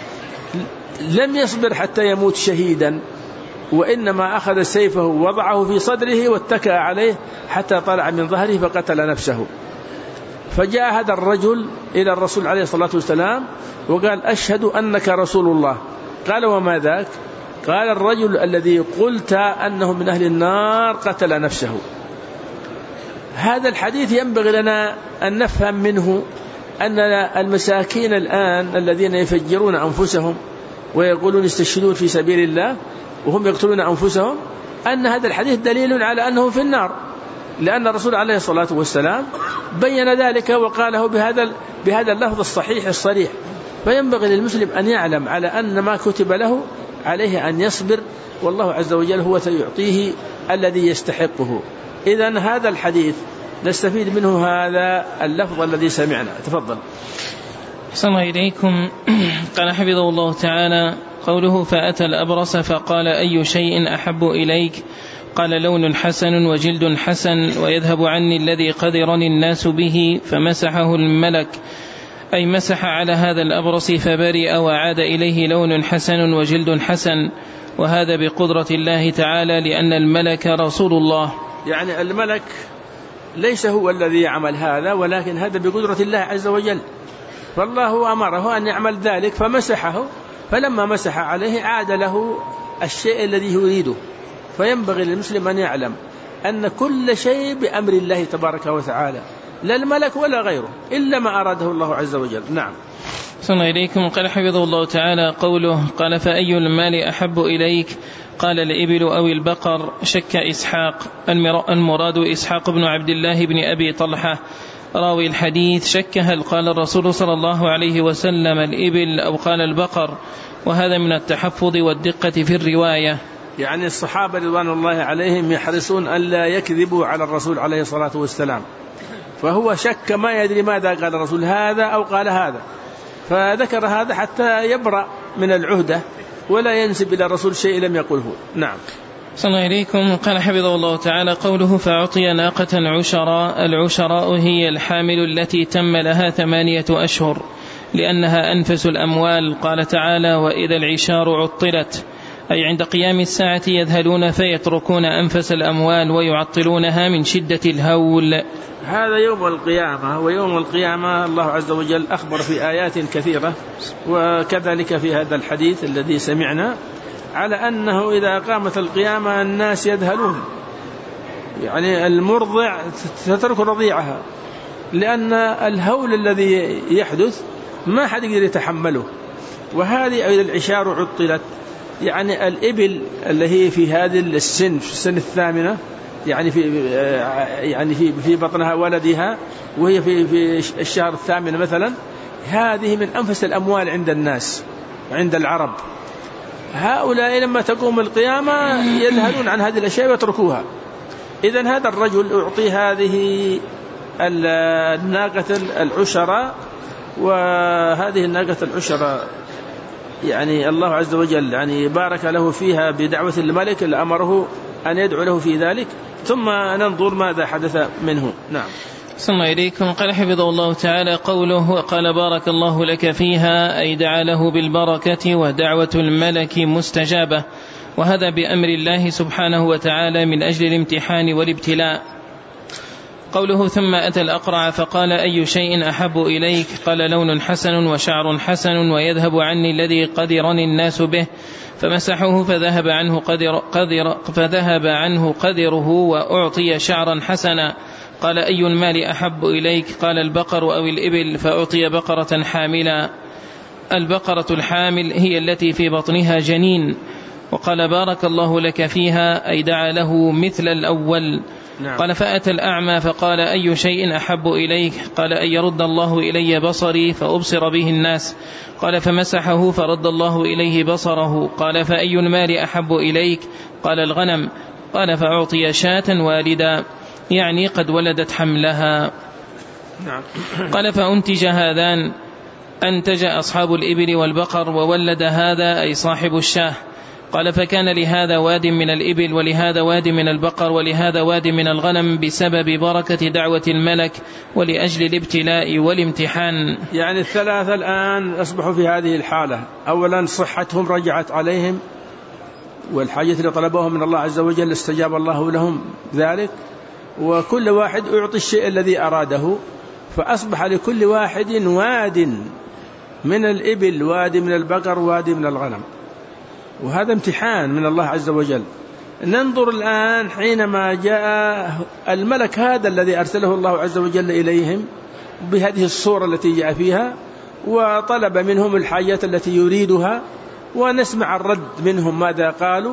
لم يصبر حتى يموت شهيدا، وإنما أخذ سيفه ووضعه في صدره واتكأ عليه حتى طلع من ظهره فقتل نفسه. فجاء هذا الرجل إلى الرسول عليه الصلاة والسلام وقال: أشهد أنك رسول الله. قال: وما ذاك؟ قال: الرجل الذي قلت أنه من أهل النار قتل نفسه. هذا الحديث ينبغي لنا أن نفهم منه أن المساكين الآن الذين يفجرون أنفسهم ويقولون استشهدون في سبيل الله وهم يقتلون أنفسهم، أن هذا الحديث دليل على أنهم في النار، لأن الرسول عليه الصلاة والسلام بين ذلك وقاله بهذا اللفظ الصحيح الصريح. فينبغي للمسلم أن يعلم على أن ما كتب له عليه أن يصبر، والله عز وجل هو سيعطيه الذي يستحقه. إذن هذا الحديث نستفيد منه هذا اللفظ الذي سمعنا. تفضل. أحسن الله إليكم. قال حفظه الله تعالى: قوله فأتى الأبرص فقال أي شيء أحب إليك؟ قال لون حسن وجلد حسن ويذهب عني الذي قدرني الناس به، فمسحه الملك، أي مسح على هذا الأبرص فبرئ وعاد إليه لون حسن وجلد حسن، وهذا بقدرة الله تعالى لأن الملك رسول الله. يعني الملك ليس هو الذي يعمل هذا، ولكن هذا بقدرة الله عز وجل، فالله أمره أن يعمل ذلك فمسحه، فلما مسح عليه عاد له الشيء الذي يريده. فينبغي للمسلم أن يعلم أن كل شيء بأمر الله تبارك وتعالى، لا الملك ولا غيره، إلا ما أراده الله عز وجل. نعم. صلى إليكم. قال حفظه الله تعالى قوله قال فأي المال أحب إليك؟ قال الإبل أو البقر؟ شك إسحاق، المراد إسحاق بن عبد الله بن أبي طلحة راوي الحديث، شك هل قال الرسول صلى الله عليه وسلم الإبل أو قال البقر، وهذا من التحفظ والدقة في الرواية. يعني الصحابة رضوان الله عليهم يحرصون أن لا يكذبوا على الرسول عليه الصلاة والسلام، فهو شك ما يدري ماذا قال الرسول، هذا أو قال هذا، فذكر هذا حتى يبرأ من العهدة ولا ينسب إلى الرسول شيء لم يقله. نعم. صلى الله عليكم. قال حفظه الله تعالى قوله فأعطي ناقة عشراء، العشراء هي الحامل التي تم لها 8 أشهر لأنها أنفس الأموال. قال تعالى وإذا العشار عطلت، أي عند قيام الساعة يذهلون فيتركون أنفس الأموال ويعطلونها من شدة الهول. هذا يوم القيامة، ويوم القيامة الله عز وجل أخبر في آيات كثيرة، وكذلك في هذا الحديث الذي سمعنا على أنه إذا قامت القيامة الناس يذهلون، يعني المرضع تترك رضيعها، لأن الهول الذي يحدث ما حد يقدر يتحمله. وهذه أيضا العشار عطلت، يعني الإبل اللي هي في هذه السن، في السنة الثامنة، يعني في بطنها ولدها وهي في الشهر الثامن مثلا، هذه من أنفس الأموال عند الناس عند العرب. هؤلاء لما تقوم القيامة يذهلون عن هذه الأشياء ويتركوها. إذن هذا الرجل أعطي هذه الناقة العشرة، وهذه الناقة العشرة يعني الله عز وجل يعني بارك له فيها بدعوة الملك اللي أمره أن يدعو له في ذلك، ثم ننظر ماذا حدث منه. نعم. صلى الله إليكم. قال حفظه الله تعالى قوله وقال بارك الله لك فيها، أي دعا له بالبركة، ودعوة الملك مستجابة، وهذا بأمر الله سبحانه وتعالى من أجل الامتحان والابتلاء. قوله ثم أتى الأقرع فقال أي شيء أحب إليك؟ قال لون حسن وشعر حسن ويذهب عني الذي قدرني الناس به، فمسحه فذهب عنه قدره وأعطي شعرا حسنا. قال أي المال أحب إليك؟ قال البقر أو الإبل، فأعطي بقرة حاملا. البقرة الحامل هي التي في بطنها جنين. وقال بارك الله لك فيها، أي دعا له مثل الأول. نعم. قال فأتى الأعمى فقال أي شيء أحب إليك؟ قال أن يرد الله إلي بصري فأبصر به الناس. قال فمسحه فرد الله إليه بصره. قال فأي المال أحب إليك؟ قال الغنم. قال فأعطي شاة والدا، يعني قد ولدت حملها. نعم. قال فأنتج هذان، أنتج أصحاب الإبل والبقر، وولد هذا أي صاحب الشاه. قال فكان لهذا واد من الإبل، ولهذا واد من البقر، ولهذا واد من الغنم، بسبب بركة دعوة الملك ولأجل الابتلاء والامتحان. يعني الثلاثة الآن أصبحوا في هذه الحالة، أولا صحتهم رجعت عليهم، والحاجة اللي طلبوها من الله عز وجل استجاب الله لهم ذلك، وكل واحد أعطي الشيء الذي أراده، فأصبح لكل واحد واد من الإبل، واد من البقر، واد من الغنم، وهذا امتحان من الله عز وجل. ننظر الآن حينما جاء الملك هذا الذي أرسله الله عز وجل إليهم بهذه الصورة التي جاء فيها، وطلب منهم الحاجات التي يريدها، ونسمع الرد منهم ماذا قالوا،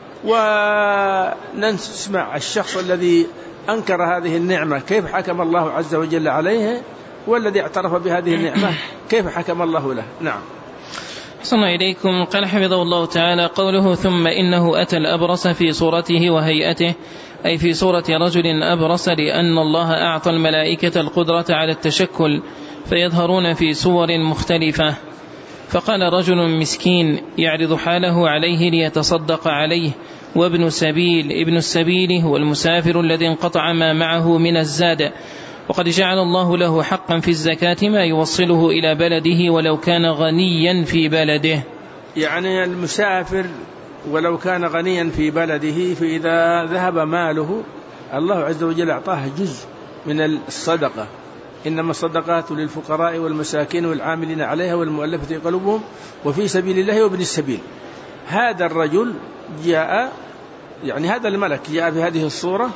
ونسمع الشخص الذي أنكر هذه النعمة كيف حكم الله عز وجل عليه، والذي اعترف بهذه النعمة كيف حكم الله له. نعم. صلى الله إليكم. قال حفظه الله تعالى قوله ثم إنه أتى الأبرص في صورته وهيئته، أي في صورة رجل أبرص، لأن الله أعطى الملائكة القدرة على التشكل فيظهرون في صور مختلفة. فقال رجل مسكين يعرض حاله عليه ليتصدق عليه، وابن سبيل، ابن السبيل هو المسافر الذي انقطع ما معه من الزاد، وقد جعل الله له حقا في الزكاة ما يوصله إلى بلده ولو كان غنيا في بلده. يعني المسافر ولو كان غنيا في بلده، فإذا ذهب ماله الله عز وجل أعطاه جزء من الصدقة، إنما الصدقات للفقراء والمساكين والعاملين عليها والمؤلفة قلوبهم وفي سبيل الله وابن السبيل. هذا الرجل جاء، يعني هذا الملك جاء في هذه الصورة،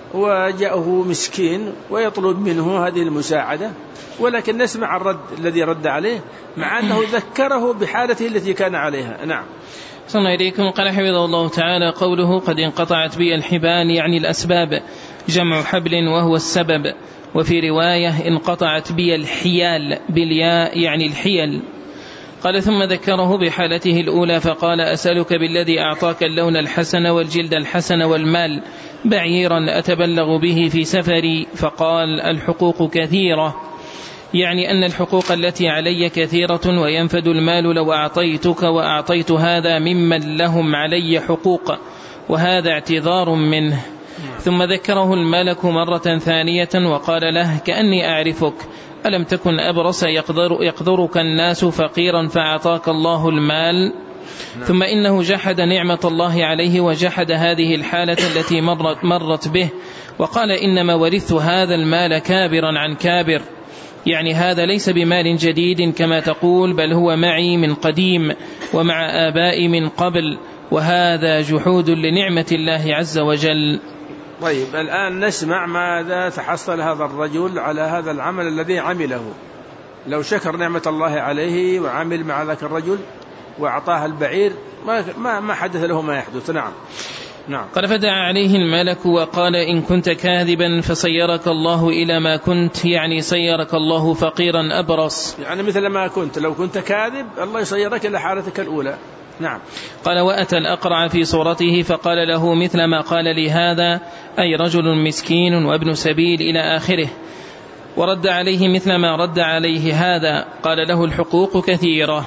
وجاءه مسكين ويطلب منه هذه المساعدة، ولكن نسمع الرد الذي رد عليه مع أنه ذكره بحالته التي كان عليها. نعم. صلى إليكم. قال حفظه الله تعالى: قوله قد انقطعت بي الحبال يعني الأسباب، جمع حبل وهو السبب، وفي رواية انقطعت بي الحيال بالياء يعني الحيل. قال: ثم ذكره بحالته الأولى فقال: أسألك بالذي أعطاك اللون الحسن والجلد الحسن والمال بعيرا أتبلغ به في سفري. فقال: الحقوق كثيرة، يعني أن الحقوق التي علي كثيرة وينفد المال لو أعطيتك وأعطيت هذا ممن لهم علي حقوق، وهذا اعتذار منه. ثم ذكره الملك مرة ثانية وقال له: كأني أعرفك، ألم تكن أبرص يقدرك الناس فقيرا فأعطاك الله المال؟ ثم إنه جحد نعمة الله عليه وجحد هذه الحالة التي مرت به، وقال: إنما ورثت هذا المال كابرا عن كابر، يعني هذا ليس بمال جديد كما تقول، بل هو معي من قديم ومع آبائي من قبل، وهذا جحود لنعمة الله عز وجل. طيب، الآن نسمع ماذا تحصل هذا الرجل على هذا العمل الذي عمله. لو شكر نعمة الله عليه وعمل مع ذاك الرجل وأعطاه البعير ما حدث له ما يحدث. نعم. قال: فدعا عليه الملك وقال: إن كنت كاذبا فصيرك الله إلى ما كنت، يعني صيرك الله فقيرا أبرص، يعني مثل ما كنت، لو كنت كاذب الله يصيرك إلى حالتك الأولى. نعم. قال: وأتى الأقرع في صورته فقال له مثل ما قال لي هذا، أي رجل مسكين وابن سبيل إلى آخره، ورد عليه مثل ما رد عليه هذا. قال له: الحقوق كثيرة.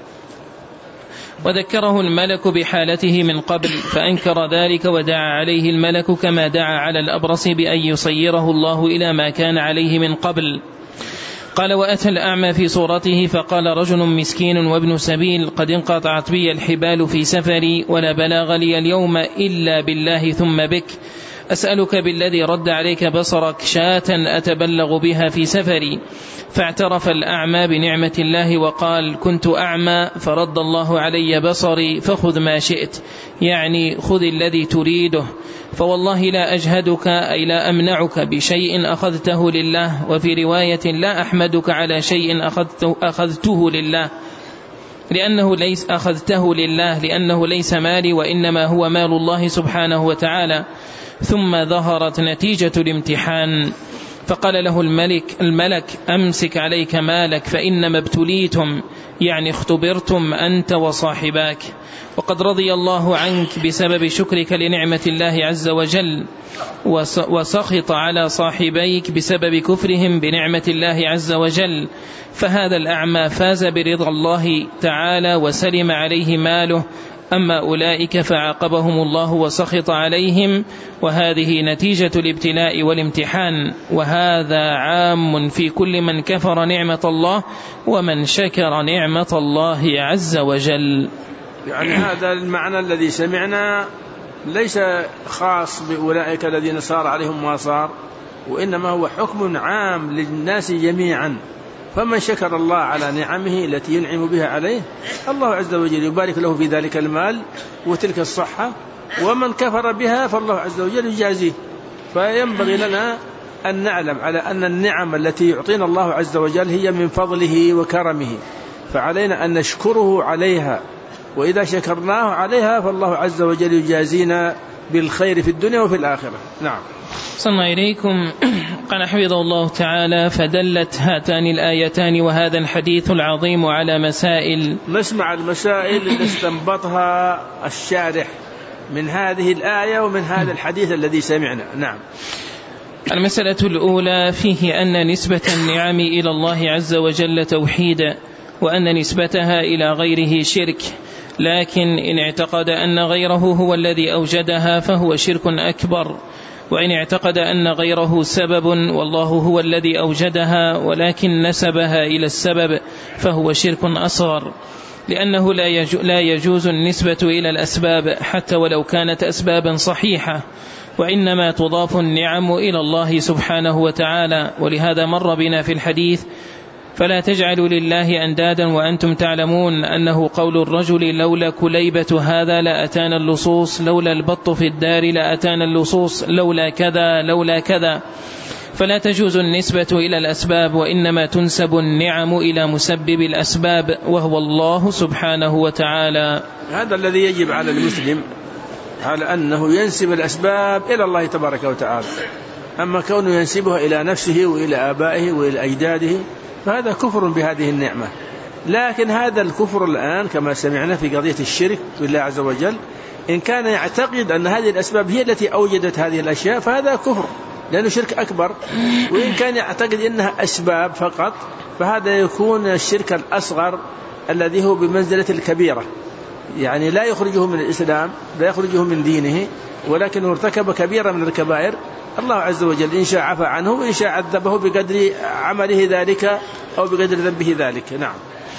وذكره الملك بحالته من قبل فأنكر ذلك، ودعا عليه الملك كما دعا على الأبرص بأن يصيره الله إلى ما كان عليه من قبل. قال: وأتى الأعمى في صورته فقال: رجل مسكين وابن سبيل قد انقطعت بي الحبال في سفري، ولا بلاغ لي اليوم إلا بالله ثم بك، أسألك بالذي رد عليك بصرك شاة أتبلغ بها في سفري. فاعترف الأعمى بنعمة الله وقال: كنت أعمى فرد الله علي بصري، فخذ ما شئت، يعني خذ الذي تريده، فوالله لا أجهدك أي لا أمنعك بشيء أخذته لله، وفي رواية لا أحمدك على شيء أخذته لله لأنه ليس مالي وإنما هو مال الله سبحانه وتعالى. ثم ظهرت نتيجة الامتحان، فقال له الملك: أمسك عليك مالك فإنما ابتليتم، يعني اختبرتم أنت وصاحباك، وقد رضي الله عنك بسبب شكرك لنعمة الله عز وجل، وسخط على صاحبيك بسبب كفرهم بنعمة الله عز وجل. فهذا الأعمى فاز برضا الله تعالى وسلم عليه ماله، أما أولئك فعاقبهم الله وسخط عليهم، وهذه نتيجة الابتلاء والامتحان، وهذا عام في كل من كفر نعمة الله ومن شكر نعمة الله عز وجل. يعني هذا المعنى الذي سمعنا ليس خاص بأولئك الذين صار عليهم ما صار، وإنما هو حكم عام للناس جميعا. فمن شكر الله على نعمه التي ينعم بها عليه الله عز وجل يبارك له في ذلك المال وتلك الصحة، ومن كفر بها فالله عز وجل يجازيه. فينبغي لنا أن نعلم على أن النعم التي يعطينا الله عز وجل هي من فضله وكرمه، فعلينا أن نشكره عليها، وإذا شكرناه عليها فالله عز وجل يجازينا بالخير في الدنيا وفي الآخرة. نعم. صلى إليكم. قال حفظه الله تعالى: فدلت هاتان الآيتان وهذا الحديث العظيم على مسائل. نسمع المسائل اللي استنبطها الشارح من هذه الآية ومن هذا الحديث الذي سمعنا. نعم. المسألة الأولى فيه أن نسبة النعم إلى الله عز وجل توحيد، وأن نسبتها إلى غيره شرك، لكن إن اعتقد أن غيره هو الذي أوجدها فهو شرك أكبر، وإن اعتقد أن غيره سبب والله هو الذي أوجدها ولكن نسبها إلى السبب فهو شرك أصغر، لأنه لا يجوز النسبة إلى الأسباب حتى ولو كانت أسبابا صحيحة، وإنما تضاف النعم إلى الله سبحانه وتعالى. ولهذا مر بنا في الحديث: فلا تجعلوا لله أندادا وأنتم تعلمون أنه قول الرجل لولا كليبة هذا لأتانا اللصوص، لولا البط في الدار لأتانا اللصوص، لولا كذا لولا كذا. فلا تجوز النسبة إلى الأسباب، وإنما تنسب النعم إلى مسبب الأسباب وهو الله سبحانه وتعالى. هذا الذي يجب على المسلم، على أنه ينسب الأسباب إلى الله تبارك وتعالى. أما كونه ينسبها إلى نفسه وإلى آبائه وإلى أجداده فهذا كفر بهذه النعمة. لكن هذا الكفر الآن كما سمعنا في قضية الشرك بالله عز وجل، إن كان يعتقد أن هذه الأسباب هي التي أوجدت هذه الأشياء فهذا كفر لأنه شرك أكبر. وإن كان يعتقد أنها أسباب فقط فهذا يكون الشرك الأصغر الذي هو بمنزلة الكبيرة، يعني لا يخرجه من الإسلام، لا يخرجه من دينه، ولكنه ارتكب كبيرة من الكبائر. الله عز وجل إن شاء عفى عنه وإن شاء عذبه بقدر عمله ذلك أو بقدر ذنبه ذلك. نعم.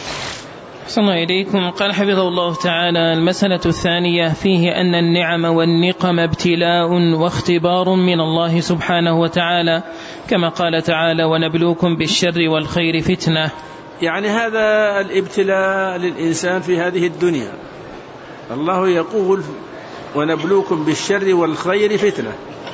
أحسن الله إليكم. قال حفظه الله تعالى: المسألة الثانية فيه أن النعم والنقم ابتلاء واختبار من الله سبحانه وتعالى، كما قال تعالى: ونبلوكم بالشر والخير فتنة. يعني هذا الابتلاء للإنسان في هذه الدنيا. الله يقول: ونبلوكم بالشر والخير فتنة.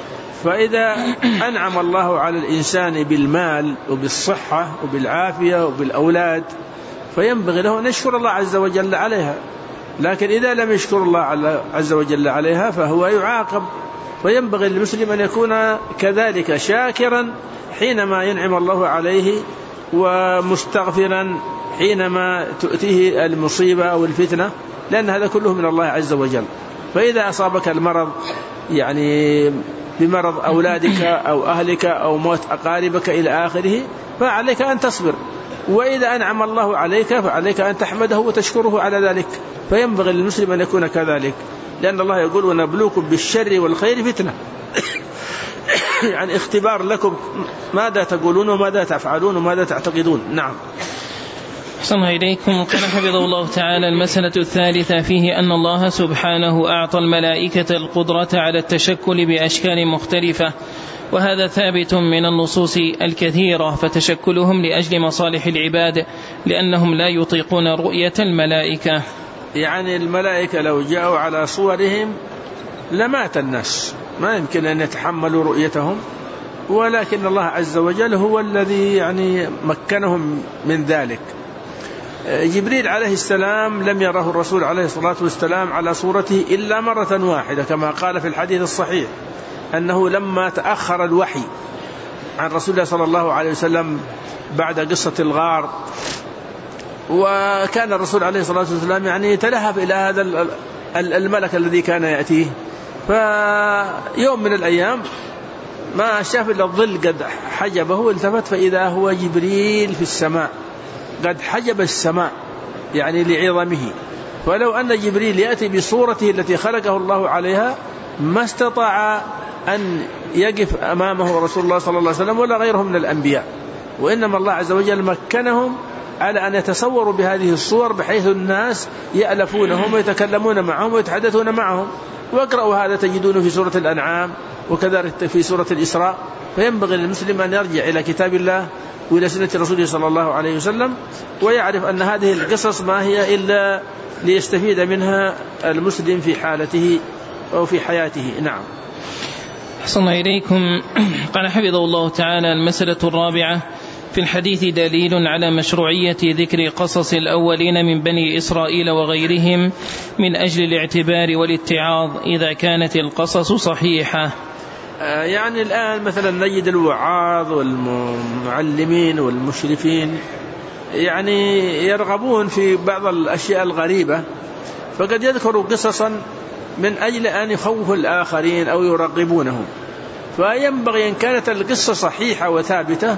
فإذا أنعم الله على الإنسان بالمال وبالصحة وبالعافية وبالأولاد فينبغي له أن يشكر الله عز وجل عليها، لكن إذا لم يشكر الله عز وجل عليها فهو يعاقب. فينبغي للمسلم أن يكون كذلك شاكرا حينما ينعم الله عليه، ومستغفرا حينما تؤتيه المصيبة أو الفتنة، لأن هذا كله من الله عز وجل. فإذا أصابك المرض يعني بمرض أولادك أو أهلك أو موت أقاربك إلى آخره فعليك أن تصبر، وإذا أنعم الله عليك فعليك أن تحمده وتشكره على ذلك. فينبغي للمسلم أن يكون كذلك، لأن الله يقول: ونبلوكم بالشر والخير فتنة. يعني اختبار لكم ماذا تقولون وماذا تفعلون وماذا تعتقدون. نعم. أحسن الله إليكم. قال حفظه الله تعالى: المسألة الثالثة فيه أن الله سبحانه أعطى الملائكة القدرة على التشكل بأشكال مختلفة، وهذا ثابت من النصوص الكثيرة، فتشكلهم لأجل مصالح العباد لأنهم لا يطيقون رؤية الملائكة. يعني الملائكة لو جاءوا على صورهم لمات الناس، ما يمكن أن يتحملوا رؤيتهم، ولكن الله عز وجل هو الذي يعني مكنهم من ذلك. جبريل عليه السلام لم يره الرسول عليه الصلاة والسلام على صورته إلا مرة واحدة، كما قال في الحديث الصحيح أنه لما تأخر الوحي عن رسول الله صلى الله عليه وسلم بعد قصة الغار، وكان الرسول عليه الصلاة والسلام يعني يتلهف إلى هذا الملك الذي كان يأتيه، فيوم من الأيام ما شاف إلا الظل قد حجبه، التفت فإذا هو جبريل في السماء قد حجب السماء يعني لعظمه. ولو أن جبريل يأتي بصورته التي خلقه الله عليها ما استطاع أن يقف أمامه رسول الله صلى الله عليه وسلم ولا غيره من الأنبياء، وإنما الله عز وجل مكنهم على أن يتصوروا بهذه الصور بحيث الناس يألفونهم ويتكلمون معهم ويتحدثون معهم. واقرأوا هذا تجدونه في سورة الأنعام وكذلك في سورة الإسراء. فينبغي للمسلم أن يرجع إلى كتاب الله وإلى سنة رسوله صلى الله عليه وسلم، ويعرف أن هذه القصص ما هي إلا ليستفيد منها المسلم في حالته أو في حياته. نعم. أحسن الله إليكم. قال حفظه الله تعالى: المسألة الرابعة في الحديث دليل على مشروعية ذكر قصص الأولين من بني إسرائيل وغيرهم من أجل الاعتبار والاتعاظ إذا كانت القصص صحيحة. يعني الآن مثلا نجد الوعاظ والمعلمين والمشرفين يعني يرغبون في بعض الأشياء الغريبة، فقد يذكروا قصصا من أجل أن يخوفوا الآخرين أو يرغبونهم. فينبغي إن كانت القصة صحيحة وثابتة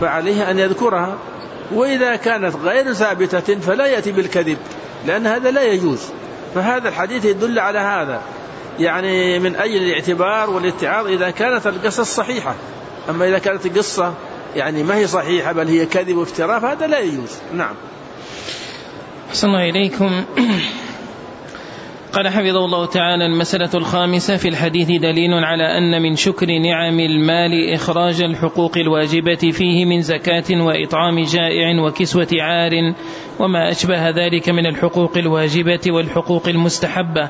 فعليه أن يذكرها. وإذا كانت غير ثابتة فلا يأتي بالكذب، لأن هذا لا يجوز. فهذا الحديث يدل على هذا، يعني من أجل الاعتبار والاتعاظ إذا كانت القصص صحيحة. أما إذا كانت القصة يعني ما هي صحيحة بل هي كذب وافتراء فهذا لا يجوز. نعم. أحسن الله إليكم. قال حفظه الله تعالى: المسألة الخامسة في الحديث دليل على أن من شكر نعم المال إخراج الحقوق الواجبة فيه من زكاة وإطعام جائع وكسوة عار وما أشبه ذلك من الحقوق الواجبة والحقوق المستحبة،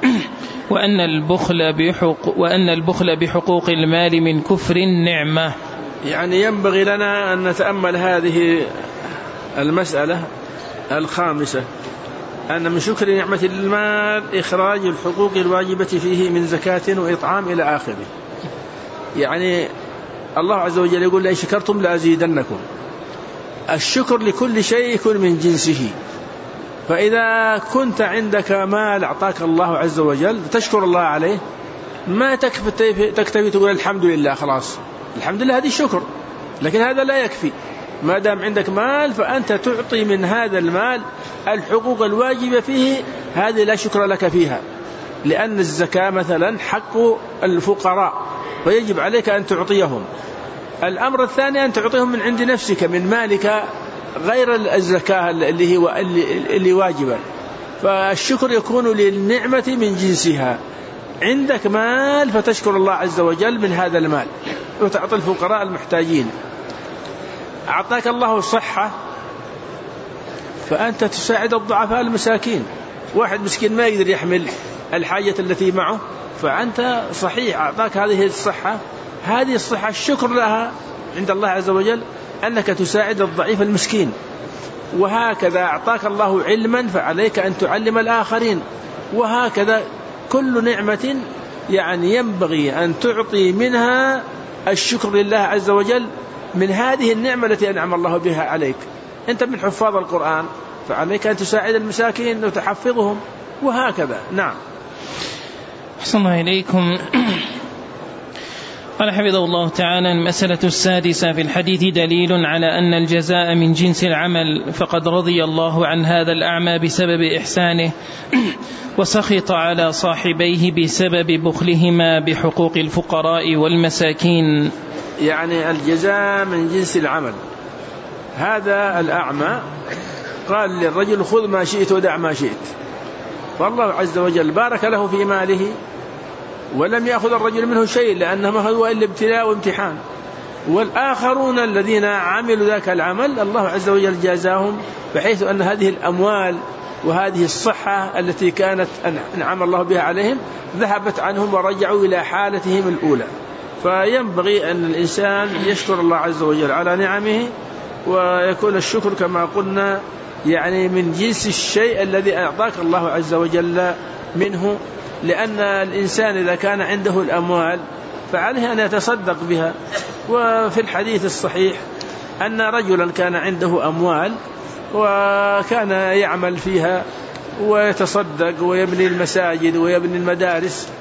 وأن البخل بحقوق المال من كفر النعمة. يعني ينبغي لنا أن نتأمل هذه المسألة الخامسة، أن من شكر نعمة المال إخراج الحقوق الواجبة فيه من زكاة وإطعام إلى آخره. يعني الله عز وجل يقول: لئن شكرتم لأزيدنكم. الشكر لكل شيء يكون من جنسه. فإذا كنت عندك مال أعطاك الله عز وجل تشكر الله عليه، ما تكتفي تقول الحمد لله خلاص. الحمد لله هذه الشكر، لكن هذا لا يكفي. ما دام عندك مال فأنت تعطي من هذا المال الحقوق الواجبة فيه، هذه لا شكر لك فيها، لأن الزكاة مثلا حق الفقراء فيجب عليك أن تعطيهم. الأمر الثاني أن تعطيهم من عند نفسك من مالك غير الزكاة اللي واجبة. فالشكر يكون للنعمة من جنسها. عندك مال فتشكر الله عز وجل من هذا المال وتعطي الفقراء المحتاجين. أعطاك الله الصحة فأنت تساعد الضعفاء المساكين. واحد مسكين ما يقدر يحمل الحاجة التي معه، فأنت صحيح أعطاك هذه الصحة، هذه الصحة الشكر لها عند الله عز وجل أنك تساعد الضعيف المسكين. وهكذا أعطاك الله علما فعليك أن تعلم الآخرين. وهكذا كل نعمة يعني ينبغي أن تعطي منها الشكر لله عز وجل من هذه النعمة التي أنعم الله بها عليك. أنت من حفاظ القرآن فعليك أن تساعد المساكين وتحفظهم، وهكذا. نعم. أحسن الله إليكم. قال حفظه الله تعالى: المسألة السادسة في الحديث دليل على أن الجزاء من جنس العمل، فقد رضي الله عن هذا الأعمى بسبب إحسانه وسخط على صاحبيه بسبب بخلهما بحقوق الفقراء والمساكين. يعني الجزاء من جنس العمل. هذا الأعمى قال للرجل: خذ ما شئت ودع ما شئت. فالله عز وجل بارك له في ماله ولم يأخذ الرجل منه شيء، لأنه ما هو إلا ابتلاء وامتحان. والآخرون الذين عملوا ذاك العمل الله عز وجل جازاهم، بحيث أن هذه الأموال وهذه الصحة التي كانت أنعم الله بها عليهم ذهبت عنهم ورجعوا إلى حالتهم الأولى. فينبغي أن الإنسان يشكر الله عز وجل على نعمه، ويكون الشكر كما قلنا يعني من جنس الشيء الذي أعطاك الله عز وجل منه. لأن الإنسان إذا كان عنده الأموال فعليه أن يتصدق بها. وفي الحديث الصحيح أن رجلا كان عنده أموال وكان يعمل فيها ويتصدق ويبني المساجد ويبني المدارس.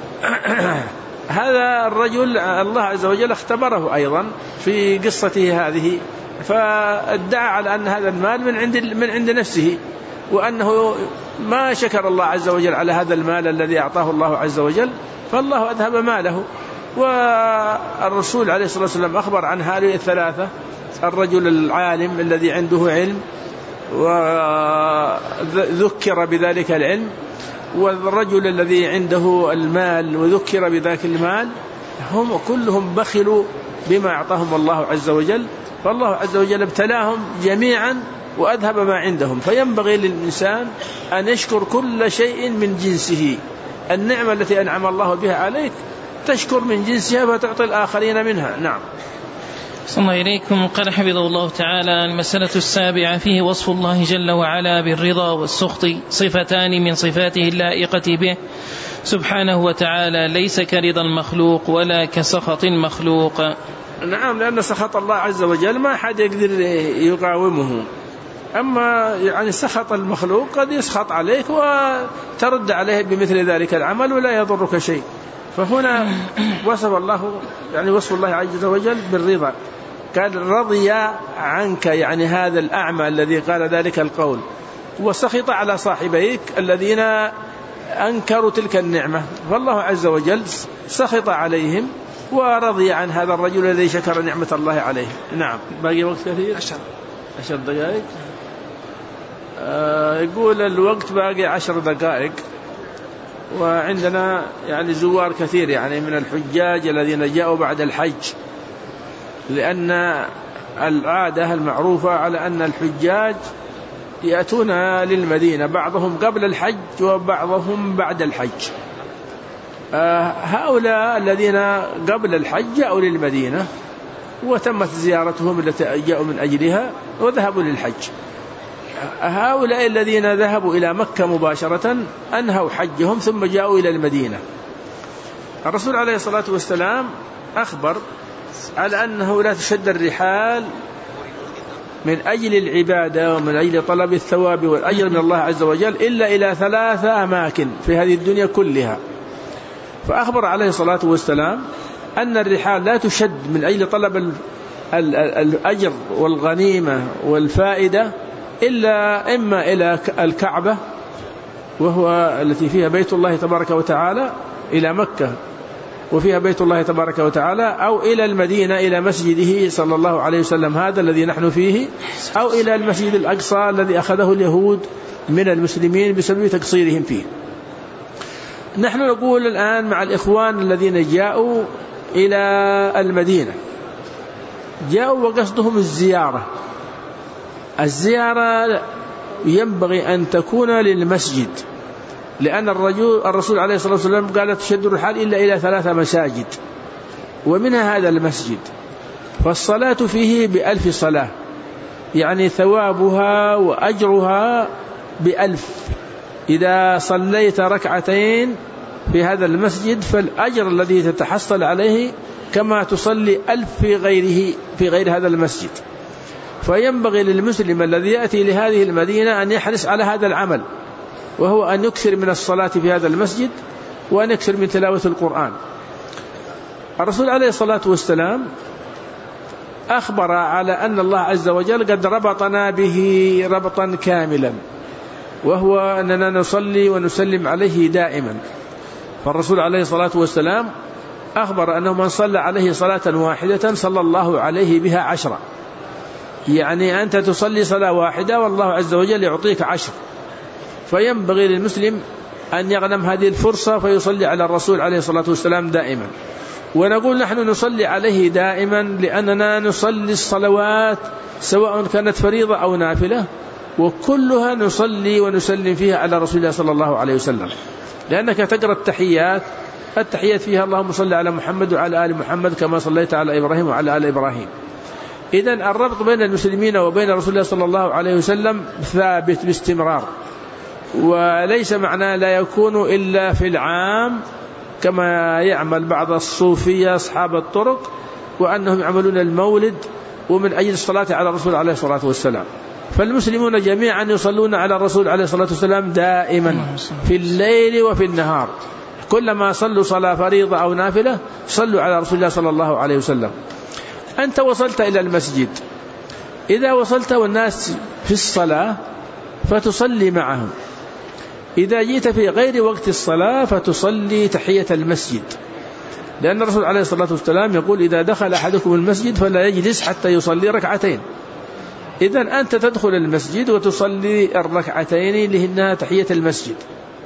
هذا الرجل الله عز وجل اختبره أيضا في قصته هذه، فادعى على أن هذا المال من عند نفسه، وأنه ما شكر الله عز وجل على هذا المال الذي أعطاه الله عز وجل، فالله أذهب ماله. والرسول عليه الصلاة والسلام أخبر عن هؤلاء الثلاثة: الرجل العالم الذي عنده علم وذكر بذلك العلم، والرجل الذي عنده المال وذكر بذاك المال، هم كلهم بخلوا بما أعطاهم الله عز وجل، فالله عز وجل ابتلاهم جميعا وأذهب ما عندهم. فينبغي للإنسان أن يشكر كل شيء من جنسه. النعمة التي أنعم الله بها عليك تشكر من جنسها فتعطي الآخرين منها. نعم. صلى الله إليكم. قال حفظه الله تعالى: المسألة السابعة فيه وصف الله جل وعلا بالرضا والسخط، صفتان من صفاته اللائقة به سبحانه وتعالى، ليس كرضا المخلوق ولا كسخط المخلوق. نعم، لأن سخط الله عز وجل ما حد يقدر يقاومه. أما يعني سخط المخلوق قد يسخط عليك وترد عليه بمثل ذلك العمل ولا يضرك شيء. فهنا وصف الله يعني وصف الله عز وجل بالرضا، قال رضي عنك، يعني هذا الأعمى الذي قال ذلك القول، وسخط على صاحبيك الذين أنكروا تلك النعمة، فالله عز وجل سخط عليهم ورضي عن هذا الرجل الذي شكر نعمة الله عليه. نعم. باقي وقت كثير، 10 دقائق. يقول الوقت باقي 10 دقائق، وعندنا يعني زوار كثير يعني من الحجاج الذين جاءوا بعد الحج، لأن العادة المعروفة على أن الحجاج يأتون للمدينة، بعضهم قبل الحج وبعضهم بعد الحج. هؤلاء الذين قبل الحج جاءوا للمدينة وتمت زيارتهم التي جاءوا من أجلها وذهبوا للحج. هؤلاء الذين ذهبوا إلى مكة مباشرة أنهوا حجهم ثم جاءوا إلى المدينة. الرسول عليه الصلاة والسلام أخبر على أنه لا تشد الرحال من أجل العبادة ومن أجل طلب الثواب والأجر من الله عز وجل إلا إلى 3 أماكن في هذه الدنيا كلها. فأخبر عليه الصلاة والسلام أن الرحال لا تشد من أجل طلب الأجر والغنيمة والفائدة إلا إما إلى الكعبة وهو التي فيها بيت الله تبارك وتعالى، إلى مكة وفيها بيت الله تبارك وتعالى، أو إلى المدينة إلى مسجده صلى الله عليه وسلم هذا الذي نحن فيه، أو إلى المسجد الأقصى الذي أخذه اليهود من المسلمين بسبب تقصيرهم فيه. نحن نقول الآن مع الإخوان الذين جاءوا إلى المدينة، جاءوا وقصدهم الزيارة ينبغي أن تكون للمسجد، لأن الرسول عليه الصلاة والسلام قال تشد الرحال إلا إلى 3 مساجد ومنها هذا المسجد، فالصلاة فيه ب1000 صلاة، يعني ثوابها وأجرها ب1000. إذا صليت 2 ركعتين في هذا المسجد فالأجر الذي تتحصل عليه كما تصلي 1000 في غير هذا المسجد. فينبغي للمسلم الذي يأتي لهذه المدينة أن يحرص على هذا العمل، وهو أن يكثر من الصلاة في هذا المسجد وأن يكثر من تلاوة القرآن. الرسول عليه الصلاة والسلام أخبر على أن الله عز وجل قد ربطنا به ربطا كاملا، وهو أننا نصلي ونسلم عليه دائما. فالرسول عليه الصلاة والسلام أخبر أنه من صلى عليه صلاة واحدة صلى الله عليه بها 10، يعني أنت تصلي صلاة واحدة والله عز وجل يعطيك 10. فينبغي للمسلم أن يغنم هذه الفرصة فيصلي على الرسول عليه الصلاة والسلام دائما. ونقول نحن نصلي عليه دائما لأننا نصلي الصلوات سواء كانت فريضة أو نافلة، وكلها نصلي ونسلم فيها على رسول الله صلى الله عليه وسلم، لأنك تقرأ التحيات فيها اللهم صل على محمد وعلى آل محمد كما صليت على إبراهيم وعلى آل إبراهيم. إذن الربط بين المسلمين وبين رسول الله صلى الله عليه وسلم ثابت باستمرار، وليس معناه لا يكون إلا في العام كما يعمل بعض الصوفية أصحاب الطرق، وأنهم يعملون المولد ومن أجل الصلاة على الرسول عليه الصلاة والسلام. فالمسلمون جميعا يصلون على الرسول عليه الصلاة والسلام دائما في الليل وفي النهار، كلما صلوا صلاة فريضة أو نافلة صلوا على رسول الله صلى الله عليه وسلم. أنت وصلت إلى المسجد، إذا وصلت والناس في الصلاة فتصلي معهم، إذا جئت في غير وقت الصلاة فتصلي تحية المسجد، لأن الرسول عليه الصلاة والسلام يقول إذا دخل أحدكم المسجد فلا يجلس حتى يصلي 2 ركعتين. إذن أنت تدخل المسجد وتصلي 2 ركعتين لهن تحية المسجد.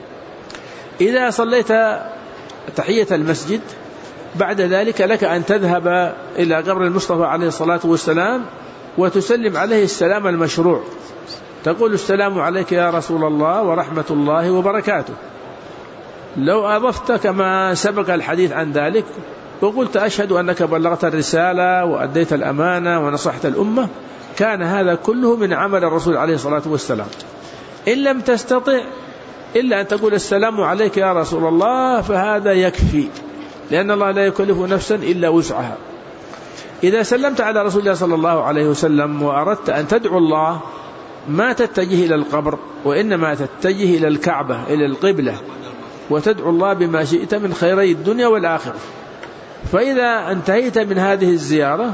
إذا صليت تحية المسجد بعد ذلك لك أن تذهب إلى قبر المصطفى عليه الصلاة والسلام وتسلم عليه السلام المشروع، تقول السلام عليك يا رسول الله ورحمة الله وبركاته. لو أضفت كما سبق الحديث عن ذلك وقلت أشهد أنك بلغت الرسالة وأديت الأمانة ونصحت الأمة، كان هذا كله من عمل الرسول عليه الصلاة والسلام. إن لم تستطع إلا أن تقول السلام عليك يا رسول الله فهذا يكفي، لأن الله لا يكلف نفسا إلا وسعها. إذا سلمت على رسول الله صلى الله عليه وسلم وأردت أن تدعو الله ما تتجه إلى القبر، وإنما تتجه إلى الكعبة إلى القبلة وتدعو الله بما شئت من خيري الدنيا والآخرة. فإذا انتهيت من هذه الزيارة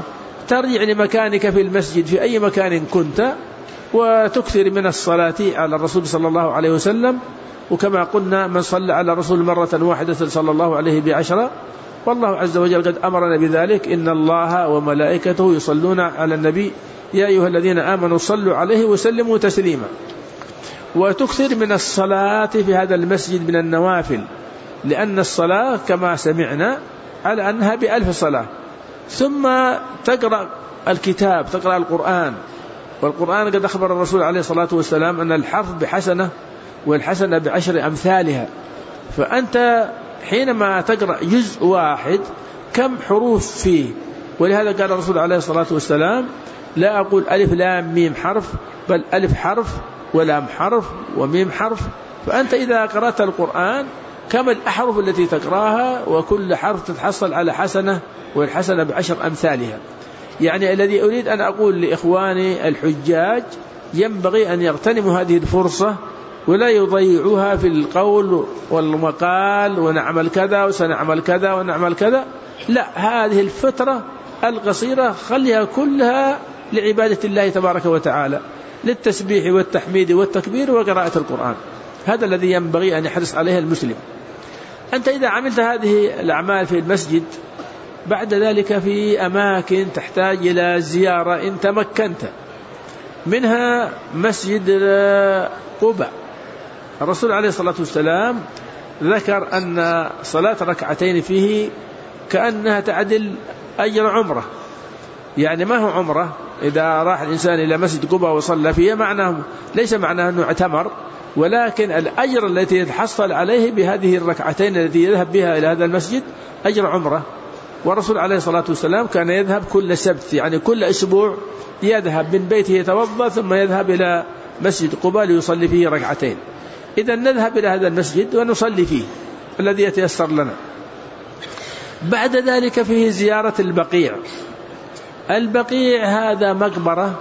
ترجع لمكانك في المسجد في أي مكان كنت، وتكثر من الصلاة على الرسول صلى الله عليه وسلم. وكما قلنا من صلى على الرسول مرة واحدة صلى الله عليه ب10، والله عز وجل قد أمرنا بذلك: إن الله وملائكته يصلون على النبي يا أيها الذين آمنوا صلوا عليه وسلموا تسليما. وتكثر من الصلاة في هذا المسجد من النوافل، لأن الصلاة كما سمعنا على أنها ب1000 صلاة. ثم تقرأ الكتاب، تقرأ القرآن، والقرآن قد أخبر الرسول عليه الصلاة والسلام أن الحرف ب1 والحسنة ب10 أمثالها. فأنت حينما تقرأ جزء واحد كم حروف فيه؟ ولهذا قال الرسول عليه الصلاة والسلام: لا أقول ألف لام ميم حرف، بل ألف حرف ولام حرف وميم حرف. فأنت إذا قرأت القرآن كم الأحرف التي تقرأها، وكل حرف تتحصل على حسنة، والحسنة ب10 أمثالها. يعني الذي أريد أن أقول لإخواني الحجاج ينبغي أن يغتنموا هذه الفرصة ولا يضيعوها في القول والمقال ونعمل كذا وسنعمل كذا ونعمل كذا. لا، هذه الفترة القصيرة خليها كلها لعبادة الله تبارك وتعالى، للتسبيح والتحميد والتكبير وقراءة القرآن. هذا الذي ينبغي أن يحرص عليه المسلم. أنت إذا عملت هذه الأعمال في المسجد، بعد ذلك في أماكن تحتاج إلى زيارة إن تمكنت منها. مسجد قباء، الرسول عليه الصلاة والسلام ذكر أن صلاة ركعتين فيه كأنها تعدل أجر عمرة. يعني ما هو عمرة إذا راح الإنسان إلى مسجد قباء وصلى فيه، معناه ليس معناه أنه اعتمر، ولكن الأجر التي يتحصل عليه بهذه الركعتين التي يذهب بها إلى هذا المسجد أجر عمرة. والرسول عليه الصلاة والسلام كان يذهب كل سبت، يعني كل أسبوع يذهب من بيته يتوضأ ثم يذهب إلى مسجد قباء ليصلي فيه ركعتين. إذا نذهب إلى هذا المسجد ونصلي فيه الذي يتيسر لنا. بعد ذلك فيه زيارة البقيع. البقيع هذا مقبرة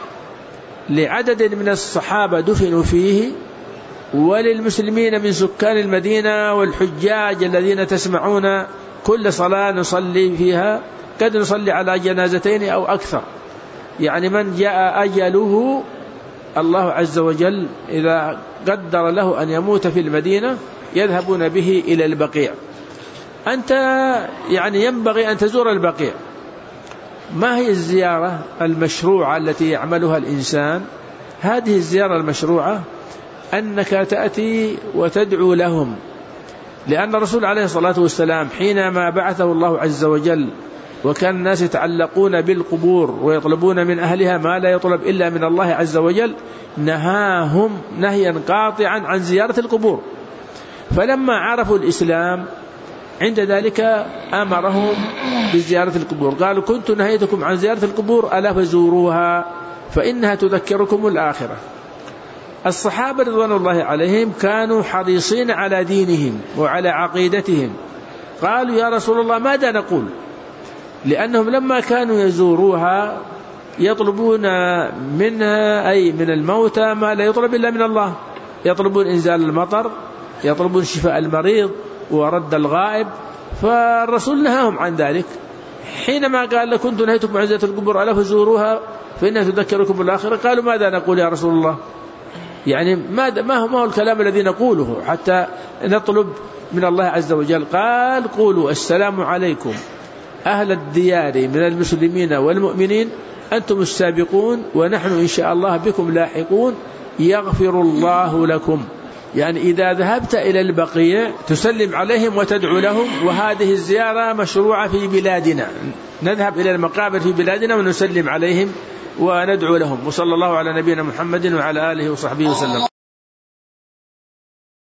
لعدد من الصحابة دفنوا فيه، وللمسلمين من سكان المدينة والحجاج الذين تسمعون كل صلاة نصلي فيها، قد نصلي على جنازتين أو أكثر. يعني من جاء أجله الله عز وجل إذا قدر له أن يموت في المدينة يذهبون به إلى البقيع. أنت يعني ينبغي أن تزور البقيع. ما هي الزيارة المشروعة التي يعملها الإنسان؟ هذه الزيارة المشروعة أنك تأتي وتدعو لهم، لأن الرسول عليه الصلاة والسلام حينما بعثه الله عز وجل وكان الناس يتعلقون بالقبور ويطلبون من أهلها ما لا يطلب إلا من الله عز وجل، نهاهم نهيا قاطعا عن زيارة القبور. فلما عرفوا الإسلام عند ذلك أمرهم بزيارة القبور. قالوا: كنت نهيتكم عن زيارة القبور ألا فزوروها فإنها تذكركم الآخرة. الصحابة رضوان الله عليهم كانوا حريصين على دينهم وعلى عقيدتهم. قالوا: يا رسول الله ماذا نقول؟ لأنهم لما كانوا يزوروها يطلبون منها أي من الموتى ما لا يطلب إلا من الله، يطلبون إنزال المطر، يطلبون شفاء المريض ورد الغائب. فالرسول نهاهم عن ذلك حينما قال: كنت نهيتكم عن زيارة القبور ألا فزوروها فإنها تذكركم الآخرة. قالوا: ماذا نقول يا رسول الله؟ يعني ما هو الكلام الذي نقوله حتى نطلب من الله عز وجل؟ قال: قولوا السلام عليكم أهل الديار من المسلمين والمؤمنين، أنتم السابقون ونحن إن شاء الله بكم لاحقون، يغفر الله لكم. يعني إذا ذهبت إلى البقيع تسلم عليهم وتدعو لهم. وهذه الزيارة مشروعة في بلادنا، نذهب إلى المقابر في بلادنا ونسلم عليهم وندعو لهم. وصلى الله على نبينا محمد وعلى آله وصحبه وسلم.